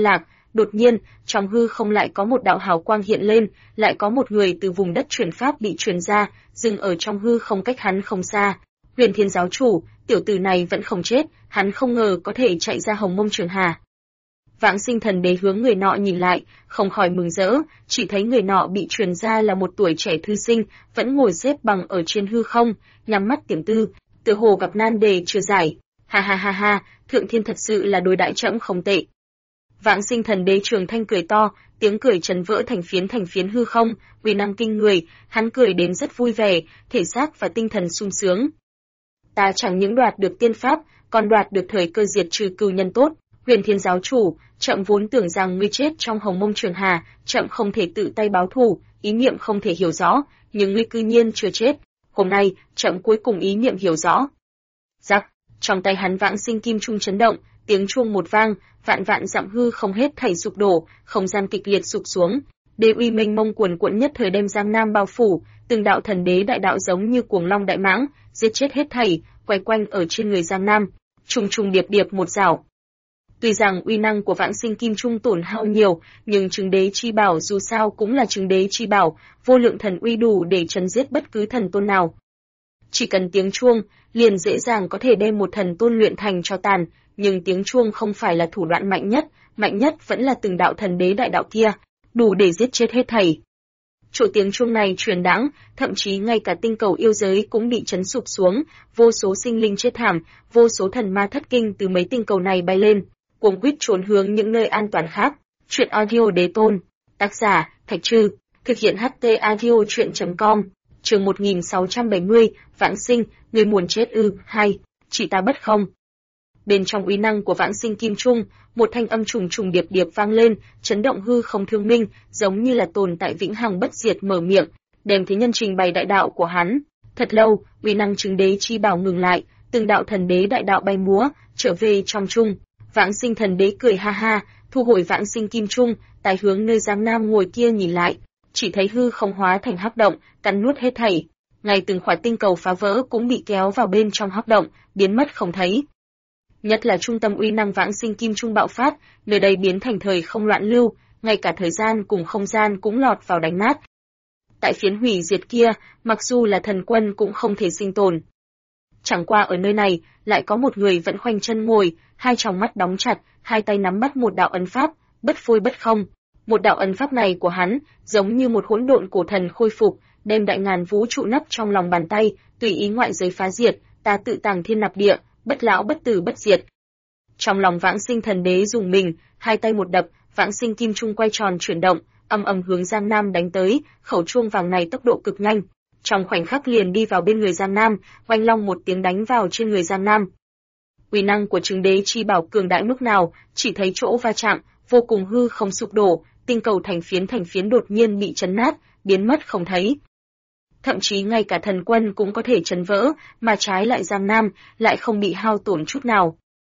Đột nhiên, trong hư không lại có một đạo hào quang hiện lên, lại có một người từ vùng đất truyền pháp bị truyền ra, dừng ở trong hư không cách hắn không xa. Huyền Thiên giáo chủ, tiểu tử này vẫn không chết, hắn không ngờ có thể chạy ra Hồng Mông Trường Hà. Vãng Sinh Thần Đế hướng người nọ nhìn lại, không khỏi mừng rỡ, chỉ thấy người nọ bị truyền ra là một tuổi trẻ thư sinh, vẫn ngồi xếp bằng ở trên hư không, nhắm mắt tiềm tư, tựa hồ gặp nan đề chưa giải. Ha ha ha ha, Thượng Thiên thật sự là đối đãi trẫm không tệ. Vãng Sinh Thần Đế trường thanh cười to, tiếng cười chấn vỡ thành phiến hư không, uy năng kinh người, hắn cười đến rất vui vẻ, thể xác và tinh thần sung sướng. Ta chẳng những đoạt được tiên pháp, còn đoạt được thời cơ diệt trừ cừu nhân tốt. Huyền Thiên giáo chủ, trẫm vốn tưởng rằng ngươi chết trong Hồng Mông Trường Hà, trẫm không thể tự tay báo thù, ý niệm không thể hiểu rõ, nhưng ngươi cư nhiên chưa chết. Hôm nay, trẫm cuối cùng ý niệm hiểu rõ. Rắc, trong tay hắn Vãng Sinh Kim Trung chấn động, tiếng chuông một vang, vạn vạn dặm hư không hết thảy sụp đổ, không gian kịch liệt sụp xuống. Đế uy mênh mông cuồn cuộn nhất thời đem Giang Nam bao phủ, từng đạo thần đế đại đạo giống như cuồng long đại mãng, giết chết hết thảy, quay quanh ở trên người Giang Nam, trùng trùng điệp điệp một dạo. Tuy rằng uy năng của Vãng Sinh Kim Trung tổn hao nhiều, nhưng Trừng Đế chi bảo dù sao cũng là Trừng Đế chi bảo, vô lượng thần uy đủ để trấn giết bất cứ thần tôn nào. Chỉ cần tiếng chuông, liền dễ dàng có thể đem một thần tôn luyện thành tro tàn, nhưng tiếng chuông không phải là thủ đoạn mạnh nhất vẫn là từng đạo thần đế đại đạo kia, đủ để giết chết hết thảy. Chỗ tiếng chuông này truyền đãng, thậm chí ngay cả tinh cầu yêu giới cũng bị chấn sụp xuống, vô số sinh linh chết thảm, vô số thần ma thất kinh từ mấy tinh cầu này bay lên, cuồng quýt trốn hướng những nơi an toàn khác. Truyện audio đế tôn, tác giả Thạch Trư, thực hiện HT audio truyện.com. Chương 1670, Vãng Sinh, người muốn chết ư? Hay, chỉ ta bất không. Bên trong uy năng của Vãng Sinh Kim Trung, một thanh âm trùng trùng điệp điệp vang lên, chấn động hư không thương minh, giống như là tồn tại vĩnh hằng bất diệt mở miệng, đem thế nhân trình bày đại đạo của hắn. Thật lâu, uy năng Trừng Đế chi bảo ngừng lại, từng đạo thần đế đại đạo bay múa, trở về trong trung. Vãng Sinh Thần Đế cười ha ha, thu hồi Vãng Sinh Kim Trung, tài hướng nơi Giang Nam ngồi kia nhìn lại, chỉ thấy hư không hóa thành hắc động, cắn nuốt hết thảy. Ngay từng khỏa tinh cầu phá vỡ cũng bị kéo vào bên trong hắc động, biến mất không thấy. Nhất là trung tâm uy năng Vãng Sinh Kim Trung bạo phát, nơi đây biến thành thời không loạn lưu, ngay cả thời gian cùng không gian cũng lọt vào đánh nát. Tại phiến hủy diệt kia, mặc dù là thần quân cũng không thể sinh tồn. Chẳng qua ở nơi này, lại có một người vẫn khoanh chân ngồi, hai tròng mắt đóng chặt, hai tay nắm bắt một đạo ấn pháp, bất phôi bất không. Một đạo ấn pháp này của hắn, giống như một hỗn độn cổ thần khôi phục, đem đại ngàn vũ trụ nắp trong lòng bàn tay, tùy ý ngoại giới phá diệt, ta tự tàng thiên nạp địa, bất lão bất tử bất diệt. Trong lòng Vãng Sinh Thần Đế dùng mình, hai tay một đập, Vãng Sinh Kim Trung quay tròn chuyển động, ầm ầm hướng Giang Nam đánh tới, khẩu chuông vàng này tốc độ cực nhanh, trong khoảnh khắc liền đi vào bên người Giang Nam, oanh long một tiếng đánh vào trên người Giang Nam. Uy năng của Trừng Đế chi bảo cường đại mức nào, chỉ thấy chỗ va chạm, vô cùng hư không sụp đổ, tinh cầu thành phiến đột nhiên bị chấn nát, biến mất không thấy. Thậm chí ngay cả thần quân cũng có thể chấn vỡ, mà trái lại Giang Nam lại không bị hao tổn chút nào.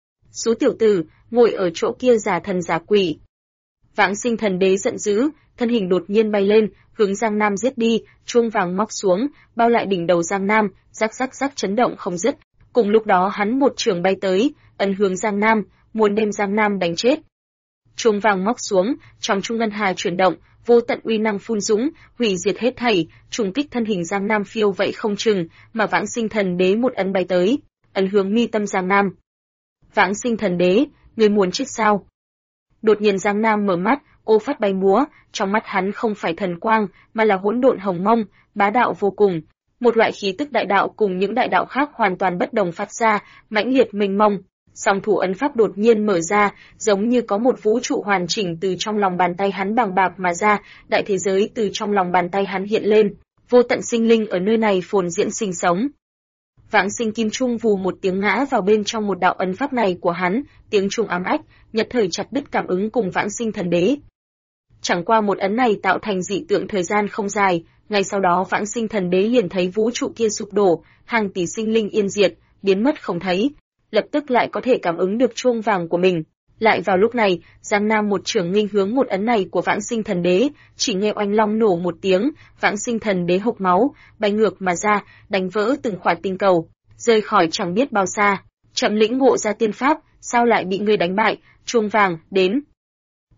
Số tiểu tử, ngồi ở chỗ kia giả thần giả quỷ. Vãng Sinh Thần Đế giận dữ, thân hình đột nhiên bay lên, hướng Giang Nam giết đi, chuông vàng móc xuống, bao lại đỉnh đầu Giang Nam, rắc rắc rắc chấn động không dứt. Cùng lúc đó hắn một trường bay tới, ấn hướng Giang Nam, muốn đem Giang Nam đánh chết. Chuông vàng móc xuống, trong trung ngân hà chuyển động, vô tận uy năng phun dũng, hủy diệt hết thảy, trùng kích thân hình Giang Nam phiêu vậy không chừng, mà Vãng Sinh Thần Đế một ấn bay tới, ấn hướng mi tâm Giang Nam. Vãng Sinh Thần Đế, người muốn chết sao? Đột nhiên Giang Nam mở mắt, ô phát bay múa, trong mắt hắn không phải thần quang, mà là hỗn độn hồng mông, bá đạo vô cùng. Một loại khí tức đại đạo cùng những đại đạo khác hoàn toàn bất đồng phát ra, mãnh liệt mênh mông. Song thủ ấn pháp đột nhiên mở ra, giống như có một vũ trụ hoàn chỉnh từ trong lòng bàn tay hắn bàng bạc mà ra, đại thế giới từ trong lòng bàn tay hắn hiện lên, vô tận sinh linh ở nơi này phồn diễn sinh sống. Vãng Sinh Kim Trung vù một tiếng ngã vào bên trong một đạo ấn pháp này của hắn, tiếng trung ám ách, nhất thời chặt đứt cảm ứng cùng Vãng Sinh Thần Đế. Chẳng qua một ấn này tạo thành dị tượng thời gian không dài, ngay sau đó Vãng Sinh Thần Đế liền thấy vũ trụ kia sụp đổ, hàng tỷ sinh linh yên diệt, biến mất không thấy. Lập tức lại có thể cảm ứng được chuông vàng của mình. Lại vào lúc này, Giang Nam một trường nghênh hướng một ấn này của Vãng Sinh Thần Đế, chỉ nghe oanh long nổ một tiếng, Vãng Sinh Thần Đế hộc máu, bay ngược mà ra, đánh vỡ từng khỏa tinh cầu, rơi khỏi chẳng biết bao xa. Chậm lĩnh ngộ ra tiên pháp, sao lại bị ngươi đánh bại? Chuông vàng đến.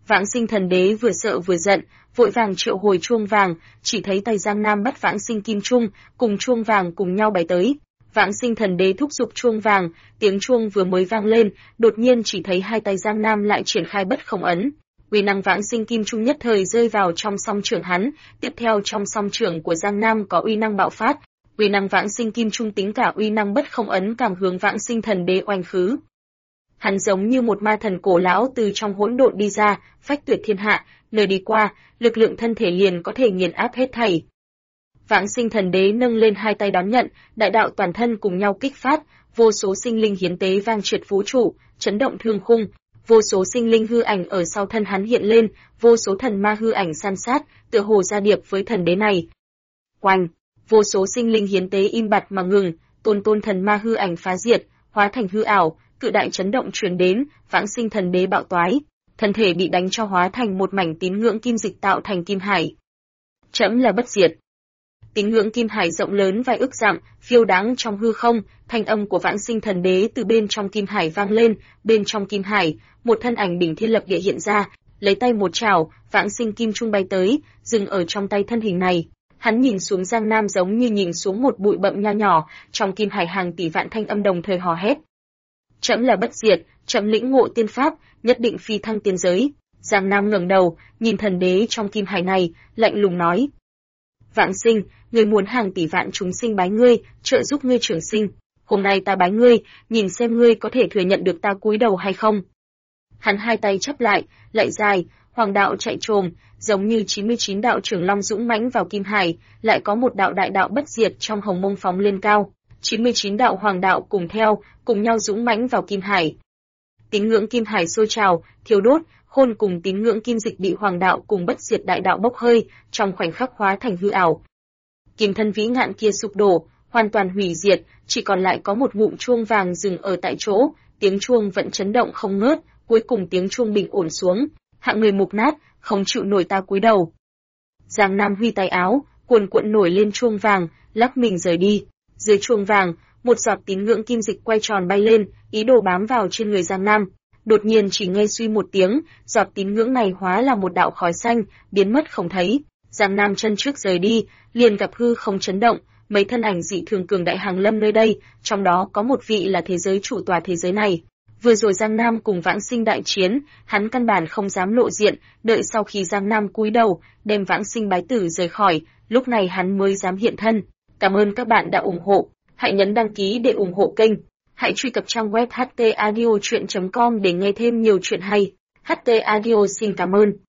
Vãng Sinh Thần Đế vừa sợ vừa giận, vội vàng triệu hồi chuông vàng, chỉ thấy tay Giang Nam bắt Vãng Sinh Kim Trung, cùng chuông vàng cùng nhau bay tới. Vãng Sinh Thần Đế thúc giục chuông vàng, tiếng chuông vừa mới vang lên, đột nhiên chỉ thấy hai tay Giang Nam lại triển khai bất không ấn. Uy năng Vãng Sinh Kim Trung nhất thời rơi vào trong song trưởng hắn, tiếp theo trong song trưởng của Giang Nam có uy năng bạo phát. Uy năng Vãng Sinh Kim Trung tính cả uy năng bất không ấn càng hướng Vãng Sinh Thần Đế oanh khứ. Hắn giống như một ma thần cổ lão từ trong hỗn độn đi ra, phách tuyệt thiên hạ, nơi đi qua, lực lượng thân thể liền có thể nghiền áp hết thảy. Vãng Sinh Thần Đế nâng lên hai tay đón nhận, đại đạo toàn thân cùng nhau kích phát, vô số sinh linh hiến tế vang triệt vũ trụ, chấn động thương khung, vô số sinh linh hư ảnh ở sau thân hắn hiện lên, vô số thần ma hư ảnh san sát, tựa hồ gia điệp với thần đế này. Oanh, vô số sinh linh hiến tế im bặt mà ngừng, tôn thần ma hư ảnh phá diệt, hóa thành hư ảo, cự đại chấn động truyền đến, Vãng Sinh Thần Đế bạo toái, thân thể bị đánh cho hóa thành một mảnh tín ngưỡng kim dịch tạo thành kim hải. Trẫm là bất diệt. Tín ngưỡng kim hải rộng lớn vài ức dặm, phiêu đáng trong hư không, thanh âm của Vãng Sinh Thần Đế từ bên trong kim hải vang lên, bên trong kim hải, một thân ảnh đỉnh thiên lập địa hiện ra, lấy tay một chảo, Vãng Sinh Kim Trung bay tới, dừng ở trong tay thân hình này. Hắn nhìn xuống Giang Nam giống như nhìn xuống một bụi bậm nho nhỏ, trong kim hải hàng tỷ vạn thanh âm đồng thời hò hét. Trẫm là bất diệt, trẫm lĩnh ngộ tiên pháp, nhất định phi thăng tiên giới. Giang Nam ngẩng đầu, nhìn thần đế trong kim hải này, lạnh lùng nói: Vãng Sinh, ngươi muốn hàng tỷ vạn chúng sinh bái ngươi, trợ giúp ngươi trường sinh. Hôm nay ta bái ngươi, nhìn xem ngươi có thể thừa nhận được ta cúi đầu hay không. Hắn hai tay chắp lại, lại dài, hoàng đạo chạy trồm, giống như 99 đạo trưởng long dũng mãnh vào kim hải, lại có một đạo đại đạo bất diệt trong hồng mông phóng lên cao. 99 đạo hoàng đạo cùng theo, cùng nhau dũng mãnh vào kim hải. Tín ngưỡng kim hải sôi trào, thiêu đốt, khôn cùng tín ngưỡng kim dịch bị hoàng đạo cùng bất diệt đại đạo bốc hơi, trong khoảnh khắc hóa thành hư ảo. Kim thân vĩ ngạn kia sụp đổ, hoàn toàn hủy diệt, chỉ còn lại có một ngụm chuông vàng dừng ở tại chỗ, tiếng chuông vẫn chấn động không ngớt, cuối cùng tiếng chuông bình ổn xuống, hạng người mục nát, không chịu nổi ta cúi đầu. Giang Nam huy tay áo, cuồn cuộn nổi lên chuông vàng, lắc mình rời đi. Dưới chuông vàng, một giọt tín ngưỡng kim dịch quay tròn bay lên, ý đồ bám vào trên người Giang Nam. Đột nhiên chỉ nghe suy một tiếng, giọt tín ngưỡng này hóa là một đạo khói xanh, biến mất không thấy. Giang Nam chân trước rời đi, liền gặp hư không chấn động, mấy thân ảnh dị thường cường đại hàng lâm nơi đây, trong đó có một vị là thế giới chủ tòa thế giới này. Vừa rồi Giang Nam cùng Vãng Sinh đại chiến, hắn căn bản không dám lộ diện, đợi sau khi Giang Nam cúi đầu, đem Vãng Sinh bái tử rời khỏi, lúc này hắn mới dám hiện thân. Cảm ơn các bạn đã ủng hộ, hãy nhấn đăng ký để ủng hộ kênh. Hãy truy cập trang web htaudio.com để nghe thêm nhiều chuyện hay. HT Audio xin cảm ơn.